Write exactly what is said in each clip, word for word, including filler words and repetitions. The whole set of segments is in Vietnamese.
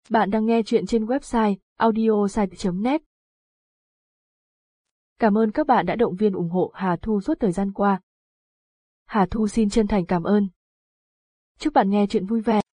Bạn đang nghe chuyện trên website audiosite chấm net. Cảm ơn các bạn đã động viên ủng hộ Hà Thu suốt thời gian qua. Hà Thu xin chân thành cảm ơn. Chúc bạn nghe chuyện vui vẻ.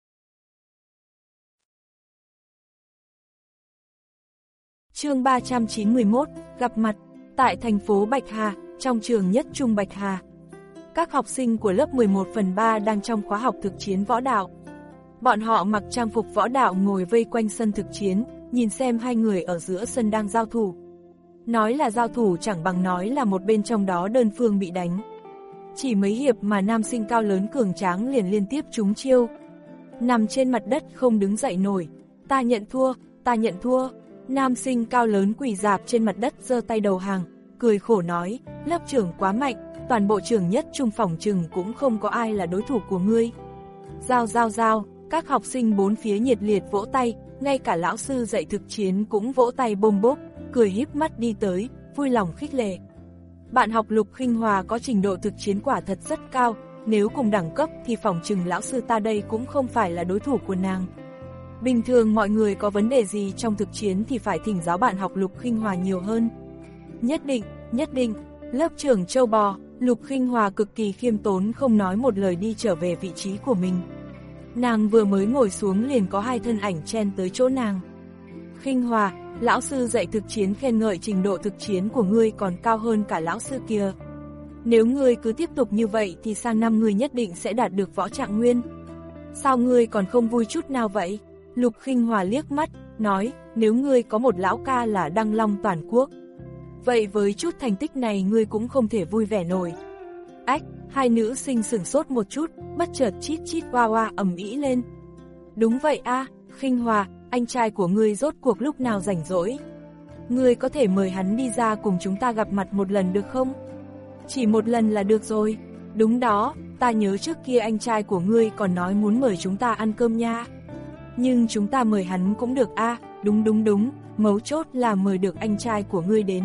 Chương ba trăm chín mươi mốt, gặp mặt, tại thành phố Bạch Hà, trong trường Nhất Trung Bạch Hà. Các học sinh của lớp mười một phần ba đang trong khóa học thực chiến võ đạo. Bọn họ mặc trang phục võ đạo ngồi vây quanh sân thực chiến, nhìn xem hai người ở giữa sân đang giao thủ. Nói là giao thủ chẳng bằng nói là một bên trong đó đơn phương bị đánh. Chỉ mấy hiệp mà nam sinh cao lớn cường tráng liền liên tiếp trúng chiêu. Nằm trên mặt đất không đứng dậy nổi. Ta nhận thua, ta nhận thua. Nam sinh cao lớn quỳ rạp trên mặt đất giơ tay đầu hàng, cười khổ nói, lớp trưởng quá mạnh, toàn bộ trường Nhất Trung phòng trừng cũng không có ai là đối thủ của ngươi. Giao giao giao, các học sinh bốn phía nhiệt liệt vỗ tay, ngay cả lão sư dạy thực chiến cũng vỗ tay bôm bốp, cười híp mắt đi tới, vui lòng khích lệ. Bạn học Lục Khinh Hòa có trình độ thực chiến quả thật rất cao, nếu cùng đẳng cấp thì phòng trừng lão sư ta đây cũng không phải là đối thủ của nàng. Bình thường mọi người có vấn đề gì trong thực chiến thì phải thỉnh giáo bạn học Lục Khinh Hòa nhiều hơn. Nhất định, nhất định, lớp trưởng Châu Bò, Lục Khinh Hòa cực kỳ khiêm tốn không nói một lời đi trở về vị trí của mình. Nàng vừa mới ngồi xuống liền có hai thân ảnh chen tới chỗ nàng. Khinh Hòa, lão sư dạy thực chiến khen ngợi trình độ thực chiến của ngươi còn cao hơn cả lão sư kia. Nếu ngươi cứ tiếp tục như vậy thì sang năm ngươi nhất định sẽ đạt được võ trạng nguyên. Sao ngươi còn không vui chút nào vậy? Lục Khinh Hòa liếc mắt, nói, nếu ngươi có một lão ca là Đăng Long toàn quốc. Vậy với chút thành tích này ngươi cũng không thể vui vẻ nổi. Ách, hai nữ sinh sửng sốt một chút, bất chợt chít chít oa oa ầm ĩ lên. Đúng vậy a, Khinh Hòa, anh trai của ngươi rốt cuộc lúc nào rảnh rỗi? Ngươi có thể mời hắn đi ra cùng chúng ta gặp mặt một lần được không? Chỉ một lần là được rồi. Đúng đó, ta nhớ trước kia anh trai của ngươi còn nói muốn mời chúng ta ăn cơm nha. Nhưng chúng ta mời hắn cũng được a, đúng đúng đúng, mấu chốt là mời được anh trai của ngươi đến.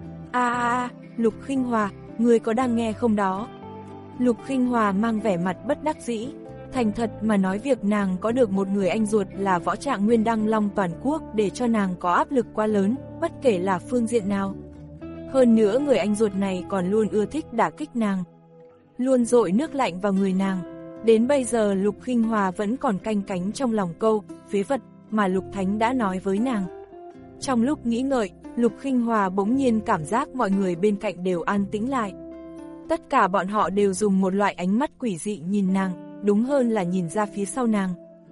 A a a, Lục Khinh Hòa, ngươi có đang nghe không đó? Lục Khinh Hòa mang vẻ mặt bất đắc dĩ, thành thật mà nói việc nàng có được một người anh ruột là võ trạng nguyên Đăng Long toàn quốc để cho nàng có áp lực quá lớn, bất kể là phương diện nào. Hơn nữa người anh ruột này còn luôn ưa thích đả kích nàng, luôn dội nước lạnh vào người nàng. Đến bây giờ Lục Khinh Hòa vẫn còn canh cánh trong lòng câu, phế vật, mà Lục Thánh đã nói với nàng. Trong lúc nghĩ ngợi, Lục Khinh Hòa bỗng nhiên cảm giác mọi người bên cạnh đều an tĩnh lại. Tất cả bọn họ đều dùng một loại ánh mắt quỷ dị nhìn nàng, đúng hơn là nhìn ra phía sau nàng.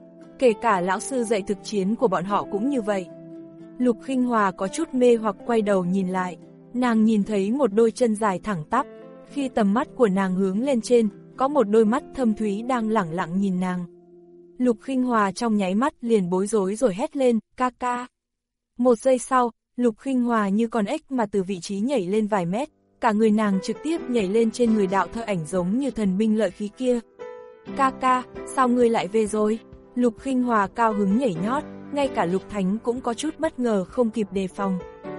Kể cả lão sư dạy thực chiến của bọn họ cũng như vậy. Lục Khinh Hòa có chút mê hoặc quay đầu nhìn lại, nàng nhìn thấy một đôi chân dài thẳng tắp, khi tầm mắt của nàng hướng lên trên, có một đôi mắt thâm thúy đang lẳng lặng nhìn nàng. Lục Khinh Hòa trong nháy mắt liền bối rối rồi hét lên, ca ca. Một giây sau, Lục Khinh Hòa như con ếch mà từ vị trí nhảy lên vài mét, cả người nàng trực tiếp nhảy lên trên người đạo thơ ảnh giống như thần binh lợi khí kia. Ca ca, sao ngươi lại về rồi? Lục Khinh Hòa cao hứng nhảy nhót, ngay cả Lục Thánh cũng có chút bất ngờ không kịp đề phòng.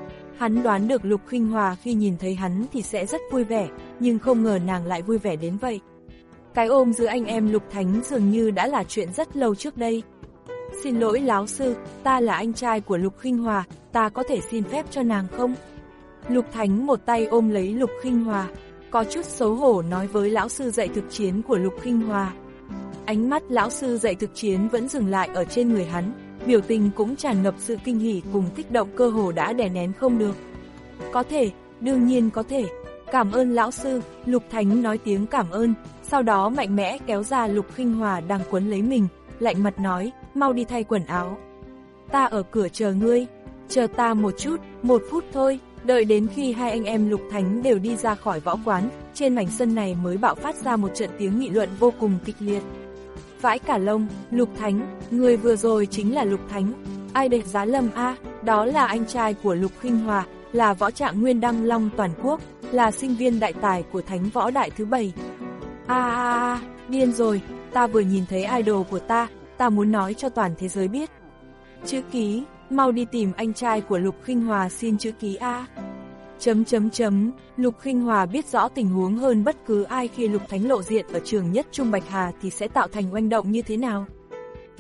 Hắn đoán được Lục Khinh Hòa khi nhìn thấy hắn thì sẽ rất vui vẻ, nhưng không ngờ nàng lại vui vẻ đến vậy. Cái ôm giữa anh em Lục Thánh dường như đã là chuyện rất lâu trước đây. Xin lỗi lão sư, ta là anh trai của Lục Khinh Hòa, ta có thể xin phép cho nàng không? Lục Thánh một tay ôm lấy Lục Khinh Hòa, có chút xấu hổ nói với lão sư dạy thực chiến của Lục Khinh Hòa. Ánh mắt lão sư dạy thực chiến vẫn dừng lại ở trên người hắn, biểu tình cũng tràn ngập sự kinh hỉ cùng kích động cơ hồ đã đè nén không được. Có thể, đương nhiên có thể. Cảm ơn lão sư, Lục Thánh nói tiếng cảm ơn, sau đó mạnh mẽ kéo ra Lục Khinh Hòa đang quấn lấy mình, lạnh mặt nói, mau đi thay quần áo. Ta ở cửa chờ ngươi, chờ ta một chút, một phút thôi. Đợi đến khi hai anh em Lục Thánh đều đi ra khỏi võ quán, trên mảnh sân này mới bạo phát ra một trận tiếng nghị luận vô cùng kịch liệt. Vãi cả lông, Lục Thánh, người vừa rồi chính là Lục Thánh. Ai địch Giá Lâm a, đó là anh trai của Lục Khinh Hòa, là võ trạng nguyên Đăng Long toàn quốc, là sinh viên đại tài của Thánh Võ Đại thứ bảy. A a a, điên rồi, ta vừa nhìn thấy idol của ta, ta muốn nói cho toàn thế giới biết. Chữ ký, mau đi tìm anh trai của Lục Khinh Hòa xin chữ ký a. Chấm chấm chấm, Lục Khinh Hòa biết rõ tình huống hơn bất cứ ai khi Lục Thánh lộ diện ở trường Nhất Trung Bạch Hà thì sẽ tạo thành oanh động như thế nào.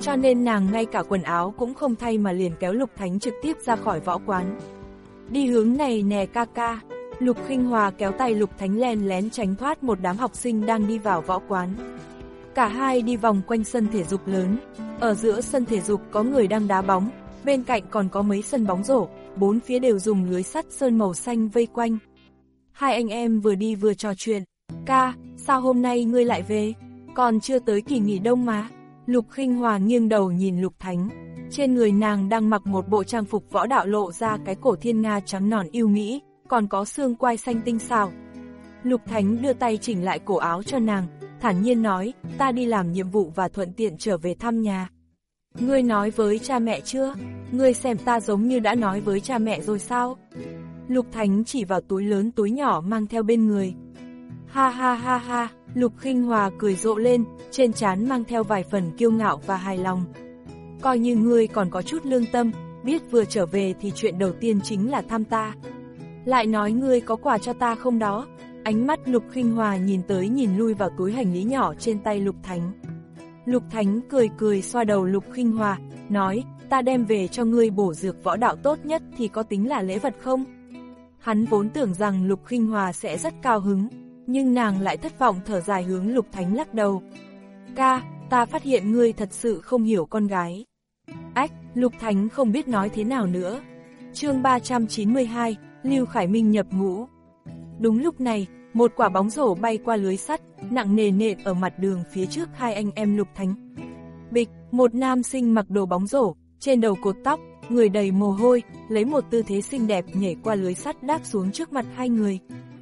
cho nên nàng ngay cả quần áo cũng không thay mà liền kéo Lục Thánh trực tiếp ra khỏi võ quán. Đi hướng này nè ca ca. Lục Khinh Hòa kéo tay Lục Thánh len lén tránh thoát một đám học sinh đang đi vào võ quán. Cả hai đi vòng quanh sân thể dục lớn. Ở giữa sân thể dục có người đang đá bóng, bên cạnh còn có mấy sân bóng rổ, bốn phía đều dùng lưới sắt sơn màu xanh vây quanh. Hai anh em vừa đi vừa trò chuyện. Ca, sao hôm nay ngươi lại về? Còn chưa tới kỳ nghỉ đông mà. Lục Khinh Hòa nghiêng đầu nhìn Lục Thánh. Trên người nàng đang mặc một bộ trang phục võ đạo lộ ra cái cổ thiên nga trắng nõn yêu mỹ, còn có xương quai xanh tinh xảo. Lục Thánh đưa tay chỉnh lại cổ áo cho nàng, thản nhiên nói, ta đi làm nhiệm vụ và thuận tiện trở về thăm nhà. Ngươi nói với cha mẹ chưa? Ngươi xem ta giống như đã nói với cha mẹ rồi sao? Lục Thánh chỉ vào túi lớn túi nhỏ mang theo bên người. Ha ha ha ha, Lục Khinh Hòa cười rộ lên, trên trán mang theo vài phần kiêu ngạo và hài lòng. Coi như ngươi còn có chút lương tâm, biết vừa trở về thì chuyện đầu tiên chính là thăm ta. Lại nói ngươi có quà cho ta không đó? Ánh mắt Lục Khinh Hòa nhìn tới nhìn lui vào túi hành lý nhỏ trên tay Lục Thánh. Lục Thánh cười cười xoa đầu Lục Khinh Hòa, nói, ta đem về cho ngươi bổ dược võ đạo tốt nhất thì có tính là lễ vật không? Hắn vốn tưởng rằng Lục Khinh Hòa sẽ rất cao hứng, nhưng nàng lại thất vọng thở dài hướng Lục Thánh lắc đầu. Ca, ta phát hiện ngươi thật sự không hiểu con gái. Ách, Lục Thánh không biết nói thế nào nữa. Chương ba trăm chín mươi hai, Lưu Khải Minh nhập ngũ. Đúng lúc này, một quả bóng rổ bay qua lưới sắt, nặng nề nện ở mặt đường phía trước hai anh em Lục Thánh. Bịch, một nam sinh mặc đồ bóng rổ, trên đầu cột tóc, người đầy mồ hôi, lấy một tư thế xinh đẹp nhảy qua lưới sắt đáp xuống trước mặt hai người.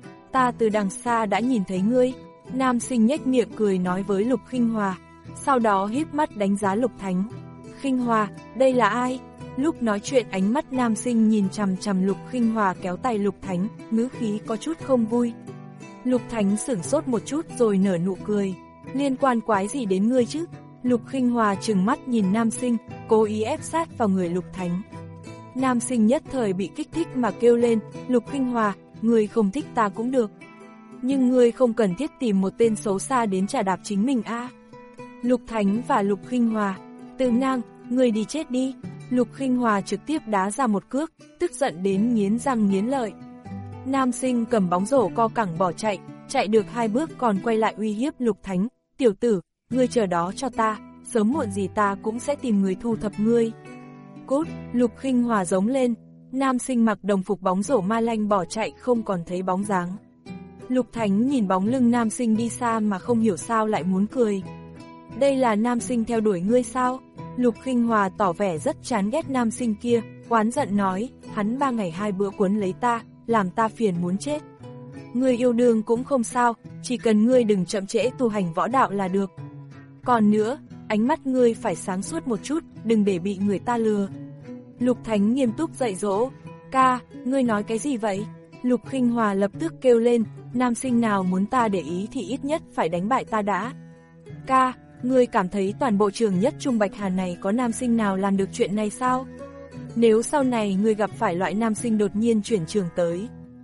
Ta từ đằng xa đã nhìn thấy ngươi, nam sinh nhếch miệng cười nói với Lục Khinh Hòa, sau đó híp mắt đánh giá Lục Thánh. Khinh Hòa, đây là ai? Lúc nói chuyện ánh mắt nam sinh nhìn chằm chằm Lục Khinh Hòa kéo tay Lục Thánh, ngữ khí có chút không vui. Lục Thánh sửng sốt một chút rồi nở nụ cười. Liên quan quái gì đến ngươi chứ? Lục Khinh Hòa trừng mắt nhìn nam sinh, cố ý ép sát vào người Lục Thánh. Nam sinh nhất thời bị kích thích mà kêu lên, Lục Khinh Hòa, ngươi không thích ta cũng được. Nhưng ngươi không cần thiết tìm một tên xấu xa đến chà đạp chính mình a. À. Lục Thánh và Lục Khinh Hòa, từ ngang, ngươi đi chết đi. Lục Khinh Hòa trực tiếp đá ra một cước, tức giận đến nghiến răng nghiến lợi. Nam sinh cầm bóng rổ co cẳng bỏ chạy, chạy được hai bước còn quay lại uy hiếp Lục Thánh, tiểu tử, ngươi chờ đó cho ta, sớm muộn gì ta cũng sẽ tìm người thu thập ngươi. Cút, Lục Khinh Hòa giống lên, nam sinh mặc đồng phục bóng rổ ma lanh bỏ chạy không còn thấy bóng dáng. Lục Thánh nhìn bóng lưng nam sinh đi xa mà không hiểu sao lại muốn cười. Đây là nam sinh theo đuổi ngươi sao? Lục Khinh Hòa tỏ vẻ rất chán ghét nam sinh kia, oán giận nói, hắn ba ngày hai bữa quấn lấy ta, làm ta phiền muốn chết. Ngươi yêu đương cũng không sao, chỉ cần ngươi đừng chậm trễ tu hành võ đạo là được. Còn nữa, ánh mắt ngươi phải sáng suốt một chút, đừng để bị người ta lừa. Lục Thánh nghiêm túc dạy dỗ, ca, ngươi nói cái gì vậy? Lục Khinh Hòa lập tức kêu lên, nam sinh nào muốn ta để ý thì ít nhất phải đánh bại ta đã. Ca, ngươi cảm thấy toàn bộ trường nhất Trung Bạch Hà này có nam sinh nào làm được chuyện này sao? Nếu sau này ngươi gặp phải loại nam sinh đột nhiên chuyển trường tới,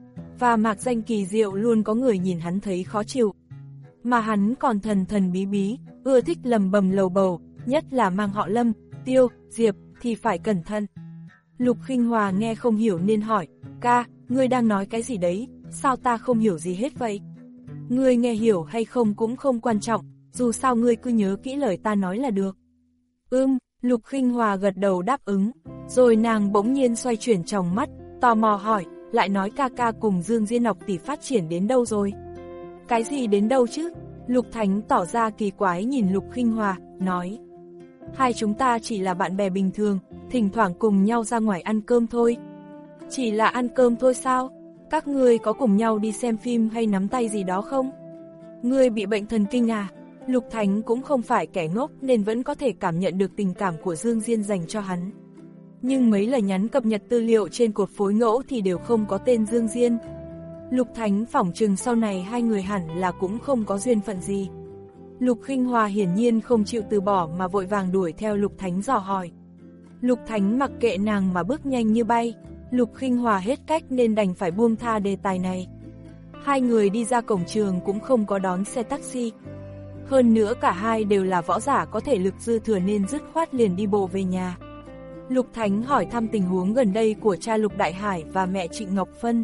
và mạc danh kỳ diệu luôn có người nhìn hắn thấy khó chịu, mà hắn còn thần thần bí bí, ưa thích lầm bầm lầu bầu, nhất là mang họ Lâm, Tiêu, Diệp, thì phải cẩn thận. Lục Khinh Hòa nghe không hiểu nên hỏi, ca, ngươi đang nói cái gì đấy, sao ta không hiểu gì hết vậy? Ngươi nghe hiểu hay không cũng không quan trọng, dù sao ngươi cứ nhớ kỹ lời ta nói là được. Ưm, Lục Khinh Hòa gật đầu đáp ứng, rồi nàng bỗng nhiên xoay chuyển tròng mắt, tò mò hỏi, lại nói ca ca cùng Dương Diên Ngọc tỷ phát triển đến đâu rồi? Cái gì đến đâu chứ? Lục Thánh tỏ ra kỳ quái nhìn Lục Khinh Hòa, nói, hai chúng ta chỉ là bạn bè bình thường, thỉnh thoảng cùng nhau ra ngoài ăn cơm thôi. Chỉ là ăn cơm thôi sao? Các ngươi có cùng nhau đi xem phim hay nắm tay gì đó không? Ngươi bị bệnh thần kinh à? Lục Thánh cũng không phải kẻ ngốc nên vẫn có thể cảm nhận được tình cảm của Dương Diên dành cho hắn. Nhưng mấy lời nhắn cập nhật tư liệu trên cột phối ngẫu thì đều không có tên Dương Diên. Lục Thánh phỏng chừng sau này hai người hẳn là cũng không có duyên phận gì. Lục Khinh Hòa hiển nhiên không chịu từ bỏ mà vội vàng đuổi theo Lục Thánh dò hỏi. Lục Thánh mặc kệ nàng mà bước nhanh như bay, Lục Khinh Hòa hết cách nên đành phải buông tha đề tài này. Hai người đi ra cổng trường cũng không có đón xe taxi. Hơn nữa cả hai đều là võ giả có thể lực dư thừa nên dứt khoát liền đi bộ về nhà. Lục Thánh hỏi thăm tình huống gần đây của cha Lục Đại Hải và mẹ Trịnh Ngọc Phân.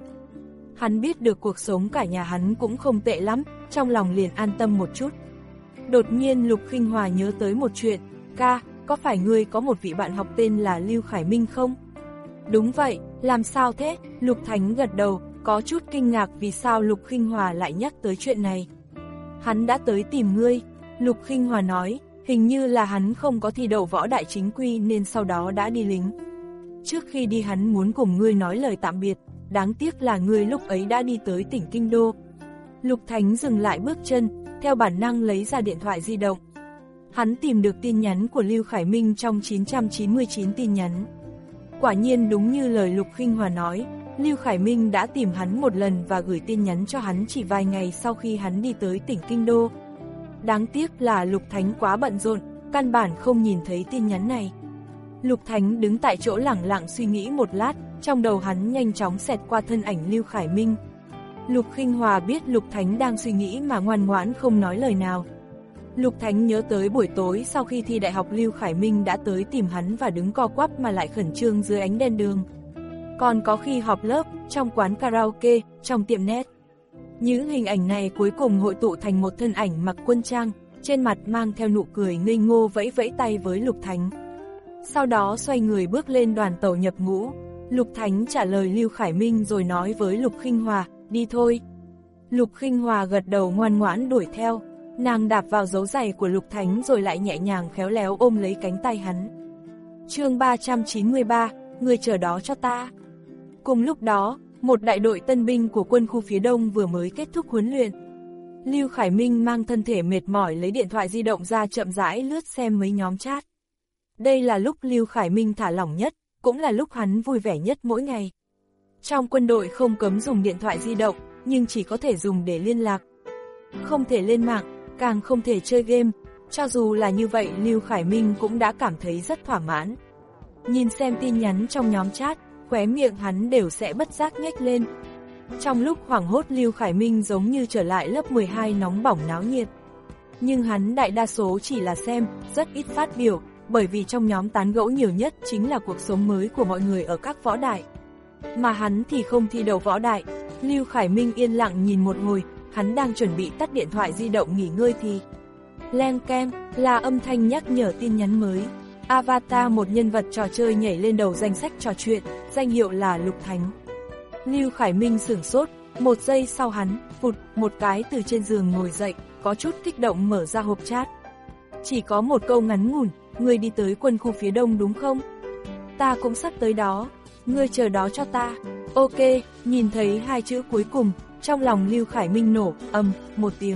Hắn biết được cuộc sống cả nhà hắn cũng không tệ lắm, trong lòng liền an tâm một chút. Đột nhiên Lục Khinh Hòa nhớ tới một chuyện, ca, có phải ngươi có một vị bạn học tên là Lưu Khải Minh không? Đúng vậy, làm sao thế? Lục Thánh gật đầu, có chút kinh ngạc vì sao Lục Khinh Hòa lại nhắc tới chuyện này. Hắn đã tới tìm ngươi, Lục Khinh Hòa nói, hình như là hắn không có thi đậu võ đại chính quy nên sau đó đã đi lính. Trước khi đi hắn muốn cùng ngươi nói lời tạm biệt, đáng tiếc là ngươi lúc ấy đã đi tới tỉnh Kinh Đô. Lục Thánh dừng lại bước chân, theo bản năng lấy ra điện thoại di động. Hắn tìm được tin nhắn của Lưu Khải Minh trong chín trăm chín mươi chín tin nhắn. Quả nhiên đúng như lời Lục Khinh Hòa nói, Lưu Khải Minh đã tìm hắn một lần và gửi tin nhắn cho hắn chỉ vài ngày sau khi hắn đi tới tỉnh Kinh Đô. Đáng tiếc là Lục Thánh quá bận rộn, căn bản không nhìn thấy tin nhắn này. Lục Thánh đứng tại chỗ lẳng lặng suy nghĩ một lát, trong đầu hắn nhanh chóng xẹt qua thân ảnh Lưu Khải Minh. Lục Khinh Hòa biết Lục Thánh đang suy nghĩ mà ngoan ngoãn không nói lời nào. Lục Thánh nhớ tới buổi tối sau khi thi đại học Lưu Khải Minh đã tới tìm hắn và đứng co quắp mà lại khẩn trương dưới ánh đèn đường. Còn có khi họp lớp, trong quán karaoke, trong tiệm net. Những hình ảnh này cuối cùng hội tụ thành một thân ảnh mặc quân trang, trên mặt mang theo nụ cười ngây ngô vẫy vẫy tay với Lục Thánh. Sau đó xoay người bước lên đoàn tàu nhập ngũ. Lục Thánh trả lời Lưu Khải Minh rồi nói với Lục Khinh Hòa, đi thôi. Lục Khinh Hòa gật đầu ngoan ngoãn đuổi theo. Nàng đạp vào dấu giày của Lục Thánh rồi lại nhẹ nhàng khéo léo ôm lấy cánh tay hắn. Chương ba trăm chín mươi ba, người chờ đó cho ta. Cùng lúc đó, một đại đội tân binh của quân khu phía Đông vừa mới kết thúc huấn luyện. Lưu Khải Minh mang thân thể mệt mỏi lấy điện thoại di động ra chậm rãi lướt xem mấy nhóm chat. Đây là lúc Lưu Khải Minh thả lỏng nhất, cũng là lúc hắn vui vẻ nhất mỗi ngày. Trong quân đội không cấm dùng điện thoại di động, nhưng chỉ có thể dùng để liên lạc. Không thể lên mạng, càng không thể chơi game. Cho dù là như vậy Lưu Khải Minh cũng đã cảm thấy rất thỏa mãn. Nhìn xem tin nhắn trong nhóm chat, khóe miệng hắn đều sẽ bất giác nhếch lên. Trong lúc hoảng hốt Lưu Khải Minh giống như trở lại lớp mười hai nóng bỏng náo nhiệt. Nhưng hắn đại đa số chỉ là xem, rất ít phát biểu, bởi vì trong nhóm tán gẫu nhiều nhất chính là cuộc sống mới của mọi người ở các võ đại. Mà hắn thì không thi đậu võ đại. Lưu Khải Minh yên lặng nhìn một hồi, hắn đang chuẩn bị tắt điện thoại di động nghỉ ngơi thì leng keng là âm thanh nhắc nhở tin nhắn mới. Avatar một nhân vật trò chơi nhảy lên đầu danh sách trò chuyện, danh hiệu là Lục Thánh. Lưu Khải Minh sửng sốt, một giây sau hắn, phụt, một cái từ trên giường ngồi dậy, có chút kích động mở ra hộp chat. Chỉ có một câu ngắn ngủn, ngươi đi tới quân khu phía Đông đúng không? Ta cũng sắp tới đó, ngươi chờ đó cho ta. Ok, nhìn thấy hai chữ cuối cùng, trong lòng Lưu Khải Minh nổ, ầm, một tiếng.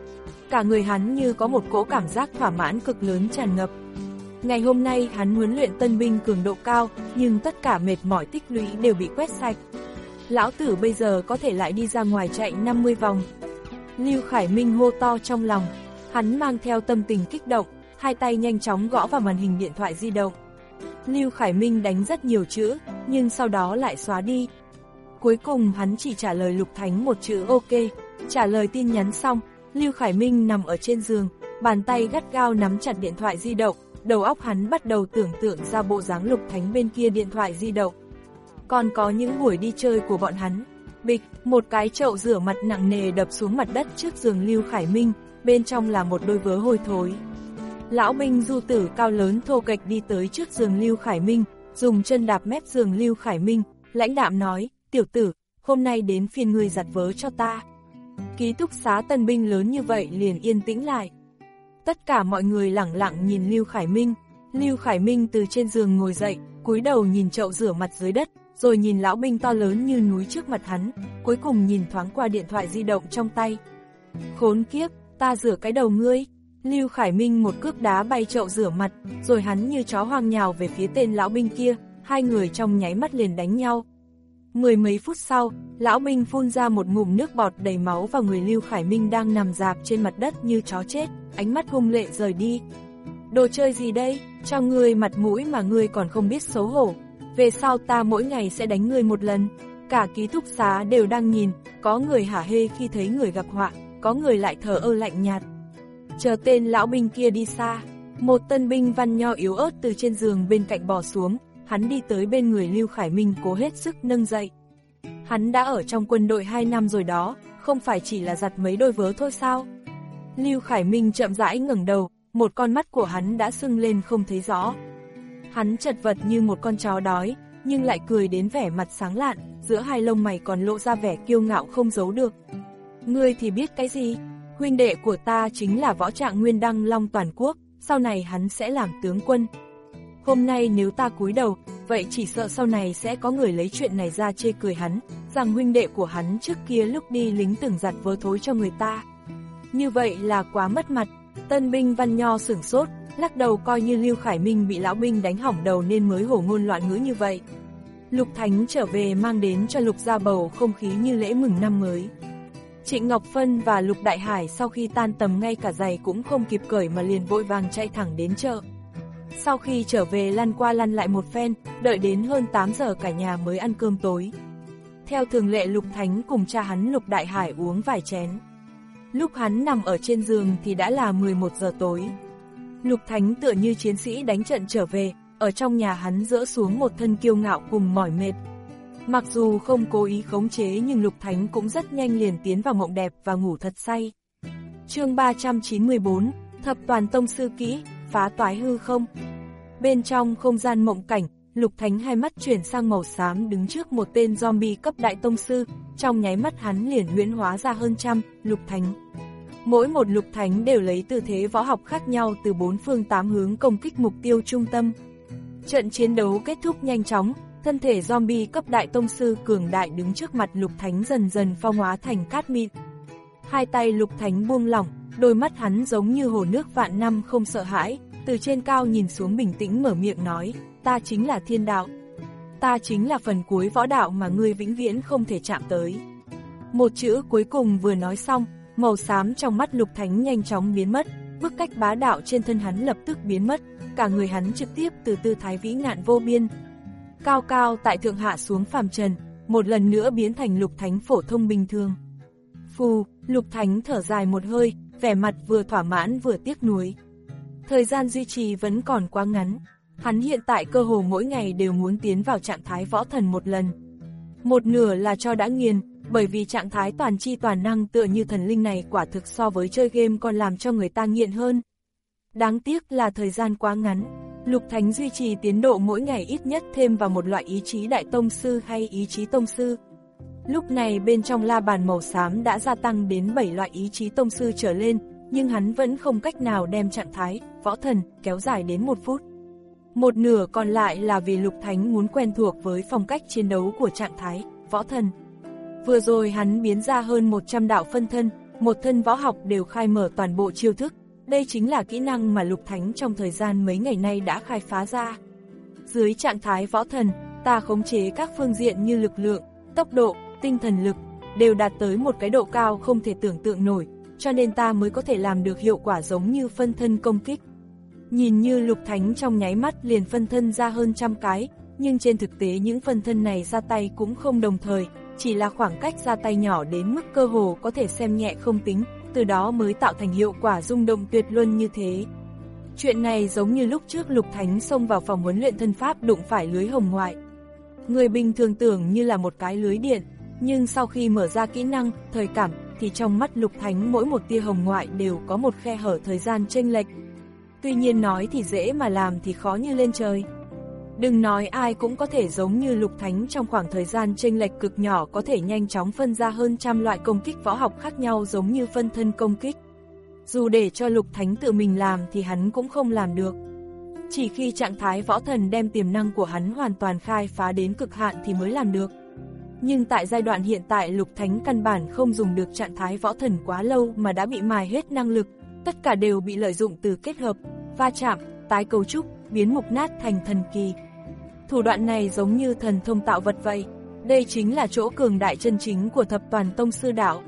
Cả người hắn như có một cỗ cảm giác thỏa mãn cực lớn tràn ngập. Ngày hôm nay hắn huấn luyện tân binh cường độ cao, nhưng tất cả mệt mỏi tích lũy đều bị quét sạch. Lão tử bây giờ có thể lại đi ra ngoài chạy năm mươi vòng. Lưu Khải Minh hô to trong lòng, hắn mang theo tâm tình kích động, hai tay nhanh chóng gõ vào màn hình điện thoại di động. Lưu Khải Minh đánh rất nhiều chữ, nhưng sau đó lại xóa đi. Cuối cùng hắn chỉ trả lời Lục Thánh một chữ ok. Trả lời tin nhắn xong, Lưu Khải Minh nằm ở trên giường, bàn tay gắt gao nắm chặt điện thoại di động, đầu óc hắn bắt đầu tưởng tượng ra bộ dáng Lục Thánh bên kia điện thoại di động. Còn có những buổi đi chơi của bọn hắn. Bịch, một cái chậu rửa mặt nặng nề đập xuống mặt đất trước giường Lưu Khải Minh, bên trong là một đôi vớ hôi thối. Lão binh Du Tử cao lớn thô kệch đi tới trước giường Lưu Khải Minh, dùng chân đạp mép giường Lưu Khải Minh, lãnh đạm nói, tiểu tử, hôm nay đến phiên ngươi giặt vớ cho ta. Ký túc xá tân binh lớn như vậy liền yên tĩnh lại. Tất cả mọi người lẳng lặng nhìn Lưu Khải Minh. Lưu Khải Minh từ trên giường ngồi dậy, cúi đầu nhìn chậu rửa mặt dưới đất, rồi nhìn lão binh to lớn như núi trước mặt hắn, cuối cùng nhìn thoáng qua điện thoại di động trong tay. Khốn kiếp, ta rửa cái đầu ngươi. Lưu Khải Minh một cước đá bay chậu rửa mặt, rồi hắn như chó hoang nhào về phía tên lão binh kia, hai người trong nháy mắt liền đánh nhau. Mười mấy phút sau, lão binh phun ra một ngụm nước bọt đầy máu vào người Lưu Khải Minh đang nằm rạp trên mặt đất như chó chết, ánh mắt hung lệ rời đi. Đồ chơi gì đây, cho ngươi mặt mũi mà ngươi còn không biết xấu hổ. Về sau ta mỗi ngày sẽ đánh ngươi một lần. Cả ký túc xá đều đang nhìn, có người hả hê khi thấy người gặp họa, có người lại thờ ơ lạnh nhạt. Chờ tên lão binh kia đi xa, một tân binh văn nho yếu ớt từ trên giường bên cạnh bò xuống, hắn đi tới bên người Lưu Khải Minh cố hết sức nâng dậy. Hắn đã ở trong quân đội hai năm rồi đó, không phải chỉ là giặt mấy đôi vớ thôi sao? Lưu Khải Minh chậm rãi ngẩng đầu, một con mắt của hắn đã sưng lên không thấy rõ. Hắn chật vật như một con chó đói, nhưng lại cười đến vẻ mặt sáng lạn, giữa hai lông mày còn lộ ra vẻ kiêu ngạo không giấu được. Ngươi thì biết cái gì? Huynh đệ của ta chính là võ trạng nguyên đăng long toàn quốc, sau này hắn sẽ làm tướng quân. Hôm nay nếu ta cúi đầu, vậy chỉ sợ sau này sẽ có người lấy chuyện này ra chê cười hắn, rằng huynh đệ của hắn trước kia lúc đi lính từng giặt vớ thối cho người ta. Như vậy là quá mất mặt. Tân binh văn nho sửng sốt, lắc đầu coi như Lưu Khải Minh bị lão binh đánh hỏng đầu nên mới hổ ngôn loạn ngữ như vậy. Lục Thánh trở về mang đến cho Lục Gia bầu không khí như lễ mừng năm mới. Trịnh Ngọc Phân và Lục Đại Hải sau khi tan tầm ngay cả giày cũng không kịp cởi mà liền vội vàng chạy thẳng đến chợ. Sau khi trở về lăn qua lăn lại một phen, đợi đến hơn tám giờ cả nhà mới ăn cơm tối. Theo thường lệ Lục Thánh cùng cha hắn Lục Đại Hải uống vài chén. Lúc hắn nằm ở trên giường thì đã là mười một giờ tối. Lục Thánh tựa như chiến sĩ đánh trận trở về, ở trong nhà hắn dỡ xuống một thân kiêu ngạo cùng mỏi mệt. Mặc dù không cố ý khống chế nhưng Lục Thánh cũng rất nhanh liền tiến vào mộng đẹp và ngủ thật say. Chương ba trăm chín mươi tư, Thập Toàn Tông Sư Kỹ, phá toái hư không. Bên trong không gian mộng cảnh, Lục Thánh hai mắt chuyển sang màu xám đứng trước một tên zombie cấp đại tông sư, trong nháy mắt hắn liền huyễn hóa ra hơn trăm Lục Thánh. Mỗi một Lục Thánh đều lấy tư thế võ học khác nhau từ bốn phương tám hướng công kích mục tiêu trung tâm. Trận chiến đấu kết thúc nhanh chóng, thân thể zombie cấp đại tông sư cường đại đứng trước mặt Lục Thánh dần dần phong hóa thành cát mịn. Hai tay Lục Thánh buông lỏng, đôi mắt hắn giống như hồ nước vạn năm không sợ hãi, từ trên cao nhìn xuống bình tĩnh mở miệng nói, ta chính là thiên đạo. Ta chính là phần cuối võ đạo mà ngươi vĩnh viễn không thể chạm tới. Một chữ cuối cùng vừa nói xong, màu xám trong mắt Lục Thánh nhanh chóng biến mất, bức cách bá đạo trên thân hắn lập tức biến mất, cả người hắn trực tiếp từ tư thái vĩ ngạn vô biên. Cao cao tại thượng hạ xuống phàm trần, một lần nữa biến thành Lục Thánh phổ thông bình thường. Phù, Lục Thánh thở dài một hơi, vẻ mặt vừa thỏa mãn vừa tiếc nuối. Thời gian duy trì vẫn còn quá ngắn, hắn hiện tại cơ hồ mỗi ngày đều muốn tiến vào trạng thái võ thần một lần. Một nửa là cho đã nghiền, bởi vì trạng thái toàn chi toàn năng tựa như thần linh này quả thực so với chơi game còn làm cho người ta nghiện hơn. Đáng tiếc là thời gian quá ngắn, Lục Thánh duy trì tiến độ mỗi ngày ít nhất thêm vào một loại ý chí đại tông sư hay ý chí tông sư. Lúc này bên trong la bàn màu xám đã gia tăng đến bảy loại ý chí tông sư trở lên, nhưng hắn vẫn không cách nào đem trạng thái võ thần kéo dài đến một phút. Một nửa còn lại là vì Lục Thánh muốn quen thuộc với phong cách chiến đấu của trạng thái võ thần. Vừa rồi hắn biến ra hơn một trăm đạo phân thân, một thân võ học đều khai mở toàn bộ chiêu thức. Đây chính là kỹ năng mà Lục Thánh trong thời gian mấy ngày nay đã khai phá ra. Dưới trạng thái võ thần, ta khống chế các phương diện như lực lượng, tốc độ, tinh thần lực, đều đạt tới một cái độ cao không thể tưởng tượng nổi, cho nên ta mới có thể làm được hiệu quả giống như phân thân công kích. Nhìn như Lục Thánh trong nháy mắt liền phân thân ra hơn trăm cái, nhưng trên thực tế những phân thân này ra tay cũng không đồng thời, chỉ là khoảng cách ra tay nhỏ đến mức cơ hồ có thể xem nhẹ không tính, từ đó mới tạo thành hiệu quả rung động tuyệt luân như thế. Chuyện này giống như lúc trước Lục Thánh xông vào phòng huấn luyện thân pháp đụng phải lưới hồng ngoại. Người bình thường tưởng như là một cái lưới điện, nhưng sau khi mở ra kỹ năng, thời cảm, thì trong mắt Lục Thánh mỗi một tia hồng ngoại đều có một khe hở thời gian chênh lệch. Tuy nhiên nói thì dễ mà làm thì khó như lên trời. Đừng nói ai cũng có thể giống như Lục Thánh trong khoảng thời gian chênh lệch cực nhỏ có thể nhanh chóng phân ra hơn trăm loại công kích võ học khác nhau giống như phân thân công kích. Dù để cho Lục Thánh tự mình làm thì hắn cũng không làm được. Chỉ khi trạng thái võ thần đem tiềm năng của hắn hoàn toàn khai phá đến cực hạn thì mới làm được. Nhưng tại giai đoạn hiện tại Lục Thánh căn bản không dùng được trạng thái võ thần quá lâu mà đã bị mài hết năng lực, tất cả đều bị lợi dụng từ kết hợp, va chạm, tái cấu trúc, biến mục nát thành thần kỳ. Thủ đoạn này giống như thần thông tạo vật vậy, đây chính là chỗ cường đại chân chính của Thập Toàn Tông Sư đạo.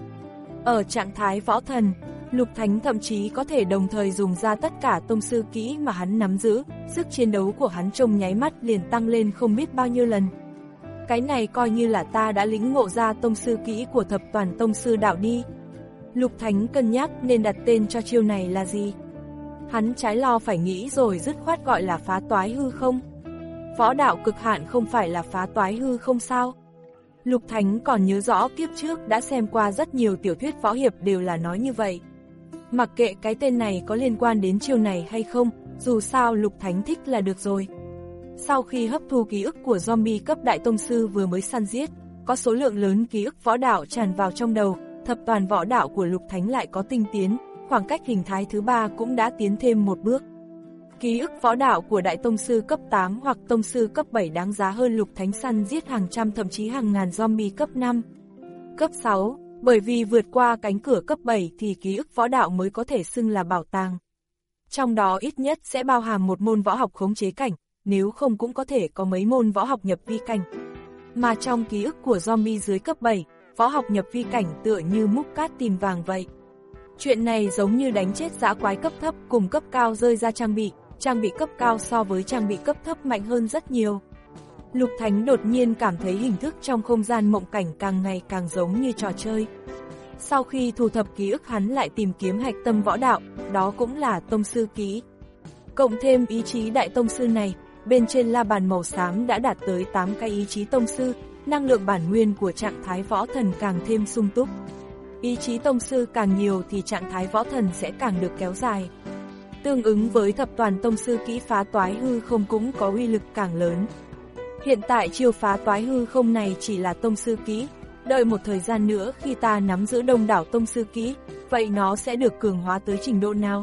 Ở trạng thái võ thần, Lục Thánh thậm chí có thể đồng thời dùng ra tất cả tông sư kỹ mà hắn nắm giữ, sức chiến đấu của hắn trong nháy mắt liền tăng lên không biết bao nhiêu lần. Cái này coi như là ta đã lĩnh ngộ ra tông sư kỹ của Thập Toàn Tông Sư đạo đi. Lục Thánh cân nhắc nên đặt tên cho chiêu này là gì. Hắn trái lo phải nghĩ rồi dứt khoát gọi là phá toái hư không. Võ đạo cực hạn không phải là phá toái hư không sao? Lục Thánh còn nhớ rõ kiếp trước đã xem qua rất nhiều tiểu thuyết võ hiệp đều là nói như vậy. Mặc kệ cái tên này có liên quan đến chiêu này hay không, dù sao Lục Thánh thích là được rồi. Sau khi hấp thu ký ức của zombie cấp đại tông sư vừa mới săn giết, có số lượng lớn ký ức võ đạo tràn vào trong đầu, thập toàn võ đạo của Lục Thánh lại có tinh tiến, khoảng cách hình thái thứ ba cũng đã tiến thêm một bước. Ký ức võ đạo của đại tông sư cấp tám hoặc tông sư cấp bảy đáng giá hơn Lục Thánh săn giết hàng trăm thậm chí hàng ngàn zombie cấp năm. Cấp sáu, bởi vì vượt qua cánh cửa cấp bảy thì ký ức võ đạo mới có thể xưng là bảo tàng. Trong đó ít nhất sẽ bao hàm một môn võ học khống chế cảnh, nếu không cũng có thể có mấy môn võ học nhập vi cảnh. Mà trong ký ức của zombie dưới cấp bảy, võ học nhập vi cảnh tựa như múc cát tìm vàng vậy. Chuyện này giống như đánh chết dã quái cấp thấp cùng cấp cao rơi ra trang bị, trang bị cấp cao so với trang bị cấp thấp mạnh hơn rất nhiều. Lục Thánh đột nhiên cảm thấy hình thức trong không gian mộng cảnh càng ngày càng giống như trò chơi. Sau khi thu thập ký ức hắn lại tìm kiếm hạch tâm võ đạo, đó cũng là tông sư ký. Cộng thêm ý chí đại tông sư này, bên trên la bàn màu xám đã đạt tới tám cái ý chí tông sư, năng lượng bản nguyên của trạng thái võ thần càng thêm sung túc. Ý chí tông sư càng nhiều thì trạng thái võ thần sẽ càng được kéo dài. Tương ứng với thập toàn tông sư kỹ phá toái hư không cũng có uy lực càng lớn. Hiện tại chiêu phá toái hư không này chỉ là tông sư kỹ, đợi một thời gian nữa khi ta nắm giữ đông đảo tông sư kỹ, vậy nó sẽ được cường hóa tới trình độ nào?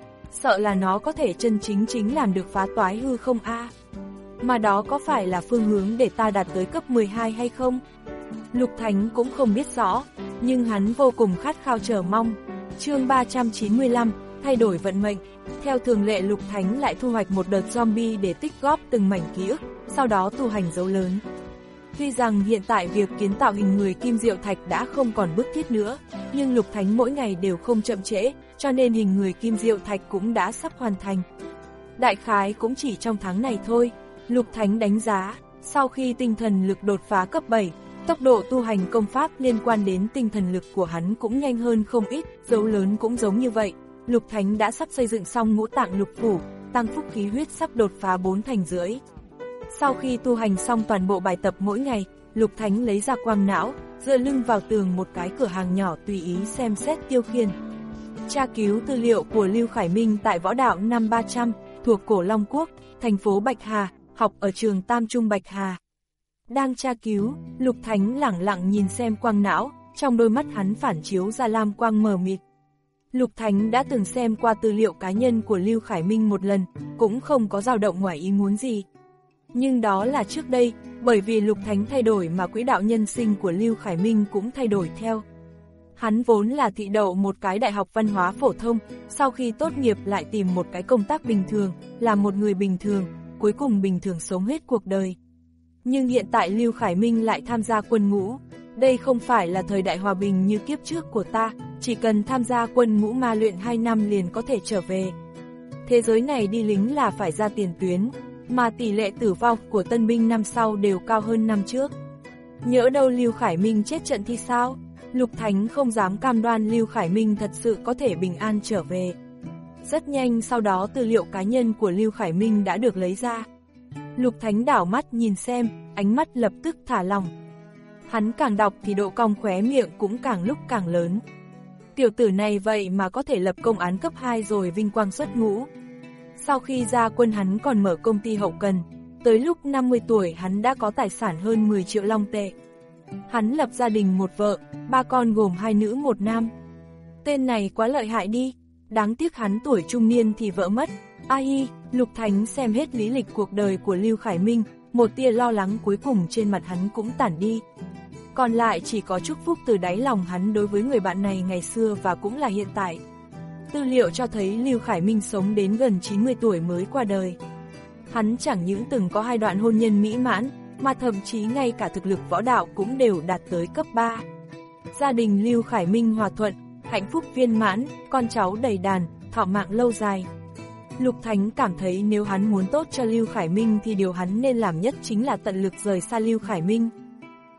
Sợ là nó có thể chân chính chính làm được phá toái hư không a. À? Mà đó có phải là phương hướng để ta đạt tới cấp mười hai hay không? Lục Thánh cũng không biết rõ, nhưng hắn vô cùng khát khao chờ mong. Chương ba trăm chín mươi lăm, thay đổi vận mệnh. Theo thường lệ Lục Thánh lại thu hoạch một đợt zombie để tích góp từng mảnh ký ức, sau đó tu hành dấu lớn. Tuy rằng hiện tại việc kiến tạo hình người kim diệu thạch đã không còn bức thiết nữa, nhưng Lục Thánh mỗi ngày đều không chậm trễ, cho nên hình người kim diệu thạch cũng đã sắp hoàn thành. Đại khái cũng chỉ trong tháng này thôi. Lục Thánh đánh giá, sau khi tinh thần lực đột phá cấp bảy, tốc độ tu hành công pháp liên quan đến tinh thần lực của hắn cũng nhanh hơn không ít, dấu lớn cũng giống như vậy. Lục Thánh đã sắp xây dựng xong ngũ tạng lục phủ, tăng phúc khí huyết sắp đột phá bốn thành rưỡi. Sau khi tu hành xong toàn bộ bài tập mỗi ngày, Lục Thánh lấy ra quang não, dựa lưng vào tường một cái cửa hàng nhỏ tùy ý xem xét tiêu khiển. Tra cứu tư liệu của Lưu Khải Minh tại võ đạo năm ba trăm, thuộc Cổ Long Quốc, thành phố Bạch Hà, học ở trường Tam Trung Bạch Hà. Đang tra cứu, Lục Thánh lẳng lặng nhìn xem quang não, trong đôi mắt hắn phản chiếu ra lam quang mờ mịt. Lục Thánh đã từng xem qua tư liệu cá nhân của Lưu Khải Minh một lần, cũng không có dao động ngoài ý muốn gì. Nhưng đó là trước đây, bởi vì Lục Thánh thay đổi mà quỹ đạo nhân sinh của Lưu Khải Minh cũng thay đổi theo. Hắn vốn là thị đậu một cái đại học văn hóa phổ thông, sau khi tốt nghiệp lại tìm một cái công tác bình thường, là một người bình thường, cuối cùng bình thường sống hết cuộc đời. Nhưng hiện tại Lưu Khải Minh lại tham gia quân ngũ. Đây không phải là thời đại hòa bình như kiếp trước của ta, chỉ cần tham gia quân ngũ ma luyện hai năm liền có thể trở về. Thế giới này đi lính là phải ra tiền tuyến, mà tỷ lệ tử vong của tân binh năm sau đều cao hơn năm trước. Nhỡ đâu Lưu Khải Minh chết trận thì sao? Lục Thánh không dám cam đoan Lưu Khải Minh thật sự có thể bình an trở về. Rất nhanh sau đó tư liệu cá nhân của Lưu Khải Minh đã được lấy ra. Lục Thánh đảo mắt nhìn xem, ánh mắt lập tức thả lỏng. Hắn càng đọc thì độ cong khóe miệng cũng càng lúc càng lớn. Tiểu tử này vậy mà có thể lập công án cấp hai rồi vinh quang xuất ngũ. Sau khi ra quân hắn còn mở công ty hậu cần, tới lúc năm mươi tuổi hắn đã có tài sản hơn mười triệu long tệ. Hắn lập gia đình một vợ, ba con gồm hai nữ một nam. Tên này quá lợi hại đi, đáng tiếc hắn tuổi trung niên thì vợ mất. Ai, Lục Thánh xem hết lý lịch cuộc đời của Lưu Khải Minh, một tia lo lắng cuối cùng trên mặt hắn cũng tản đi. Còn lại chỉ có chúc phúc từ đáy lòng hắn đối với người bạn này ngày xưa và cũng là hiện tại. Tư liệu cho thấy Lưu Khải Minh sống đến gần chín mươi tuổi mới qua đời. Hắn chẳng những từng có hai đoạn hôn nhân mỹ mãn, mà thậm chí ngay cả thực lực võ đạo cũng đều đạt tới cấp ba. Gia đình Lưu Khải Minh hòa thuận, hạnh phúc viên mãn, con cháu đầy đàn, thọ mạng lâu dài. Lục Thánh cảm thấy nếu hắn muốn tốt cho Lưu Khải Minh thì điều hắn nên làm nhất chính là tận lực rời xa Lưu Khải Minh.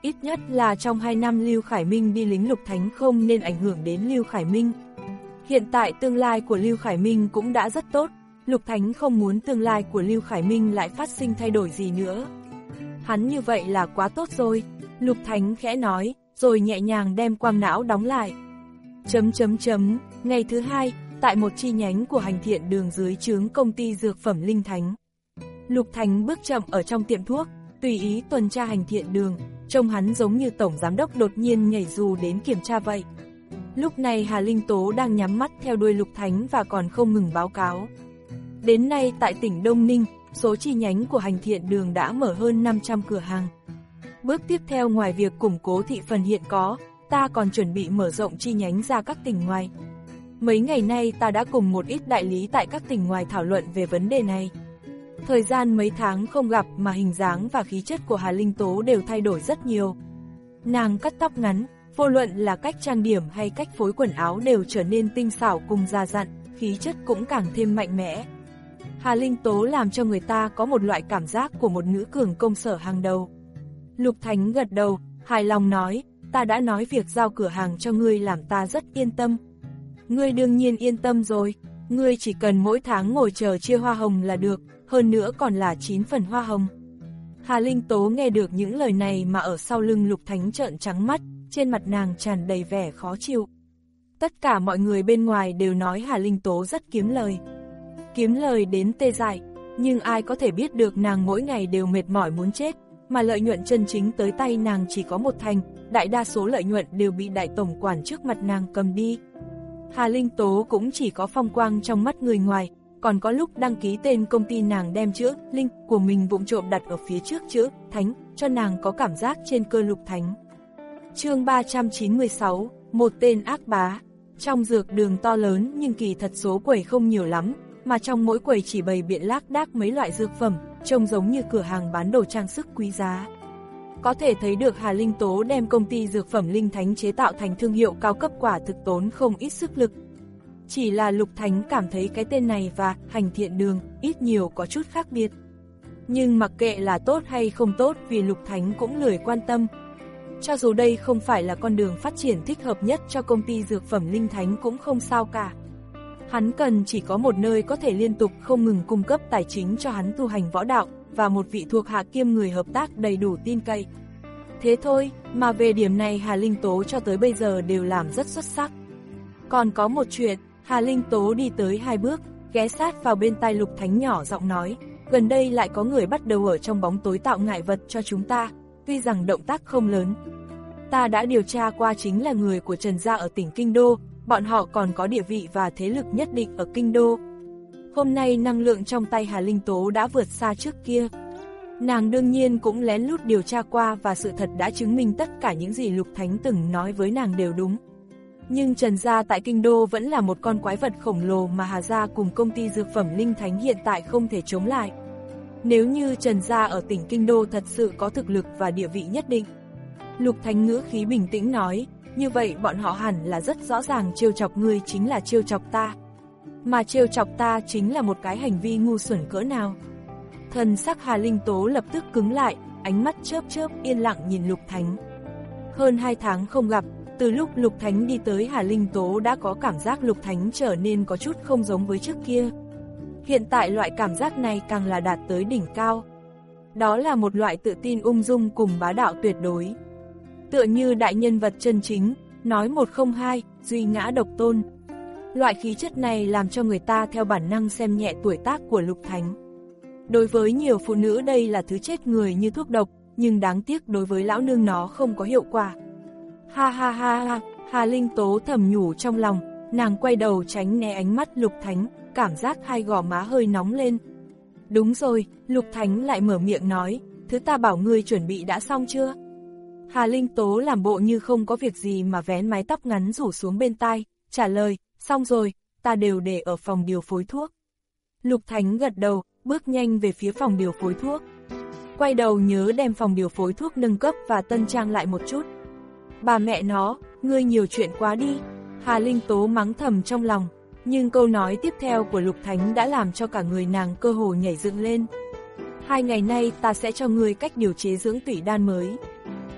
ít nhất là trong hai năm Lưu Khải Minh đi lính Lục Thánh không nên ảnh hưởng đến Lưu Khải Minh. Hiện tại tương lai của Lưu Khải Minh cũng đã rất tốt, Lục Thánh không muốn tương lai của Lưu Khải Minh lại phát sinh thay đổi gì nữa. Hắn như vậy là quá tốt rồi, Lục Thánh khẽ nói, rồi nhẹ nhàng đem quang não đóng lại. Chấm chấm chấm, ngày thứ hai, tại một chi nhánh của Hành Thiện Đường dưới trướng công ty dược phẩm Linh Thánh. Lục Thánh bước chậm ở trong tiệm thuốc, tùy ý tuần tra Hành Thiện Đường, trông hắn giống như tổng giám đốc đột nhiên nhảy dù đến kiểm tra vậy. Lúc này Hà Linh Tố đang nhắm mắt theo đuôi Lục Thánh và còn không ngừng báo cáo. Đến nay tại tỉnh Đông Ninh, số chi nhánh của Hành Thiện Đường đã mở hơn năm trăm cửa hàng. Bước tiếp theo ngoài việc củng cố thị phần hiện có, ta còn chuẩn bị mở rộng chi nhánh ra các tỉnh ngoài. Mấy ngày nay ta đã cùng một ít đại lý tại các tỉnh ngoài thảo luận về vấn đề này. Thời gian mấy tháng không gặp mà hình dáng và khí chất của Hà Linh Tố đều thay đổi rất nhiều. Nàng cắt tóc ngắn, vô luận là cách trang điểm hay cách phối quần áo đều trở nên tinh xảo cùng già dặn, khí chất cũng càng thêm mạnh mẽ. Hà Linh Tố làm cho người ta có một loại cảm giác của một nữ cường công sở hàng đầu. Lục Thánh gật đầu, hài lòng nói, ta đã nói việc giao cửa hàng cho ngươi làm ta rất yên tâm. Ngươi đương nhiên yên tâm rồi, ngươi chỉ cần mỗi tháng ngồi chờ chia hoa hồng là được, hơn nữa còn là chín phần hoa hồng. Hà Linh Tố nghe được những lời này mà ở sau lưng Lục Thánh trợn trắng mắt, trên mặt nàng tràn đầy vẻ khó chịu. Tất cả mọi người bên ngoài đều nói Hà Linh Tố rất kiếm lời. Kiếm lời đến tê dại, nhưng ai có thể biết được nàng mỗi ngày đều mệt mỏi muốn chết, mà lợi nhuận chân chính tới tay nàng chỉ có một thành, đại đa số lợi nhuận đều bị đại tổng quản trước mặt nàng cầm đi. Hà Linh Tố cũng chỉ có phong quang trong mắt người ngoài, còn có lúc đăng ký tên công ty nàng đem chữ Linh của mình vụng trộm đặt ở phía trước chữ Thánh, cho nàng có cảm giác trên cơ Lục Thánh. Chương ba trăm chín mươi sáu, một tên ác bá. Trong dược đường to lớn nhưng kỳ thật số quầy không nhiều lắm, mà trong mỗi quầy chỉ bày biện lác đác mấy loại dược phẩm, trông giống như cửa hàng bán đồ trang sức quý giá. Có thể thấy được Hà Linh Tố đem công ty dược phẩm Linh Thánh chế tạo thành thương hiệu cao cấp quả thực tốn không ít sức lực. Chỉ là Lục Thánh cảm thấy cái tên này và Hành Thiện Đường ít nhiều có chút khác biệt. Nhưng mặc kệ là tốt hay không tốt vì Lục Thánh cũng lười quan tâm. Cho dù đây không phải là con đường phát triển thích hợp nhất cho công ty dược phẩm Linh Thánh cũng không sao cả. Hắn cần chỉ có một nơi có thể liên tục không ngừng cung cấp tài chính cho hắn tu hành võ đạo, và một vị thuộc hạ kiêm người hợp tác đầy đủ tin cậy. Thế thôi, mà về điểm này Hà Linh Tố cho tới bây giờ đều làm rất xuất sắc. Còn có một chuyện, Hà Linh Tố đi tới hai bước, ghé sát vào bên tai Lục Thánh nhỏ giọng nói, gần đây lại có người bắt đầu ở trong bóng tối tạo ngại vật cho chúng ta, tuy rằng động tác không lớn. Ta đã điều tra qua chính là người của Trần gia ở tỉnh Kinh Đô, bọn họ còn có địa vị và thế lực nhất định ở Kinh Đô. Hôm nay năng lượng trong tay Hà Linh Tố đã vượt xa trước kia. Nàng đương nhiên cũng lén lút điều tra qua và sự thật đã chứng minh tất cả những gì Lục Thánh từng nói với nàng đều đúng. Nhưng Trần gia tại Kinh Đô vẫn là một con quái vật khổng lồ mà Hà gia cùng công ty dược phẩm Linh Thánh hiện tại không thể chống lại. Nếu như Trần gia ở tỉnh Kinh Đô thật sự có thực lực và địa vị nhất định, Lục Thánh ngữ khí bình tĩnh nói, như vậy bọn họ hẳn là rất rõ ràng trêu chọc ngươi chính là trêu chọc ta. Mà trêu chọc ta chính là một cái hành vi ngu xuẩn cỡ nào. Thần sắc Hà Linh Tố lập tức cứng lại, ánh mắt chớp chớp yên lặng nhìn Lục Thánh. Hơn hai tháng không gặp, từ lúc Lục Thánh đi tới Hà Linh Tố đã có cảm giác Lục Thánh trở nên có chút không giống với trước kia. Hiện tại loại cảm giác này càng là đạt tới đỉnh cao. Đó là một loại tự tin ung dung cùng bá đạo tuyệt đối. Tựa như đại nhân vật chân chính, nói một không hai, duy ngã độc tôn. Loại khí chất này làm cho người ta theo bản năng xem nhẹ tuổi tác của Lục Thánh. Đối với nhiều phụ nữ đây là thứ chết người như thuốc độc, nhưng đáng tiếc đối với lão nương nó không có hiệu quả. Ha ha ha ha, Hà Linh Tố thầm nhủ trong lòng, nàng quay đầu tránh né ánh mắt Lục Thánh, cảm giác hai gò má hơi nóng lên. Đúng rồi, Lục Thánh lại mở miệng nói, thứ ta bảo ngươi chuẩn bị đã xong chưa? Hà Linh Tố làm bộ như không có việc gì mà vén mái tóc ngắn rủ xuống bên tai, trả lời, xong rồi, ta đều để ở phòng điều phối thuốc. Lục Thánh gật đầu, bước nhanh về phía phòng điều phối thuốc. Quay đầu nhớ đem phòng điều phối thuốc nâng cấp và tân trang lại một chút. Bà mẹ nó, ngươi nhiều chuyện quá đi. Hà Linh Tố mắng thầm trong lòng, nhưng câu nói tiếp theo của Lục Thánh đã làm cho cả người nàng cơ hồ nhảy dựng lên. Hai ngày nay ta sẽ cho ngươi cách điều chế dưỡng tủy đan mới.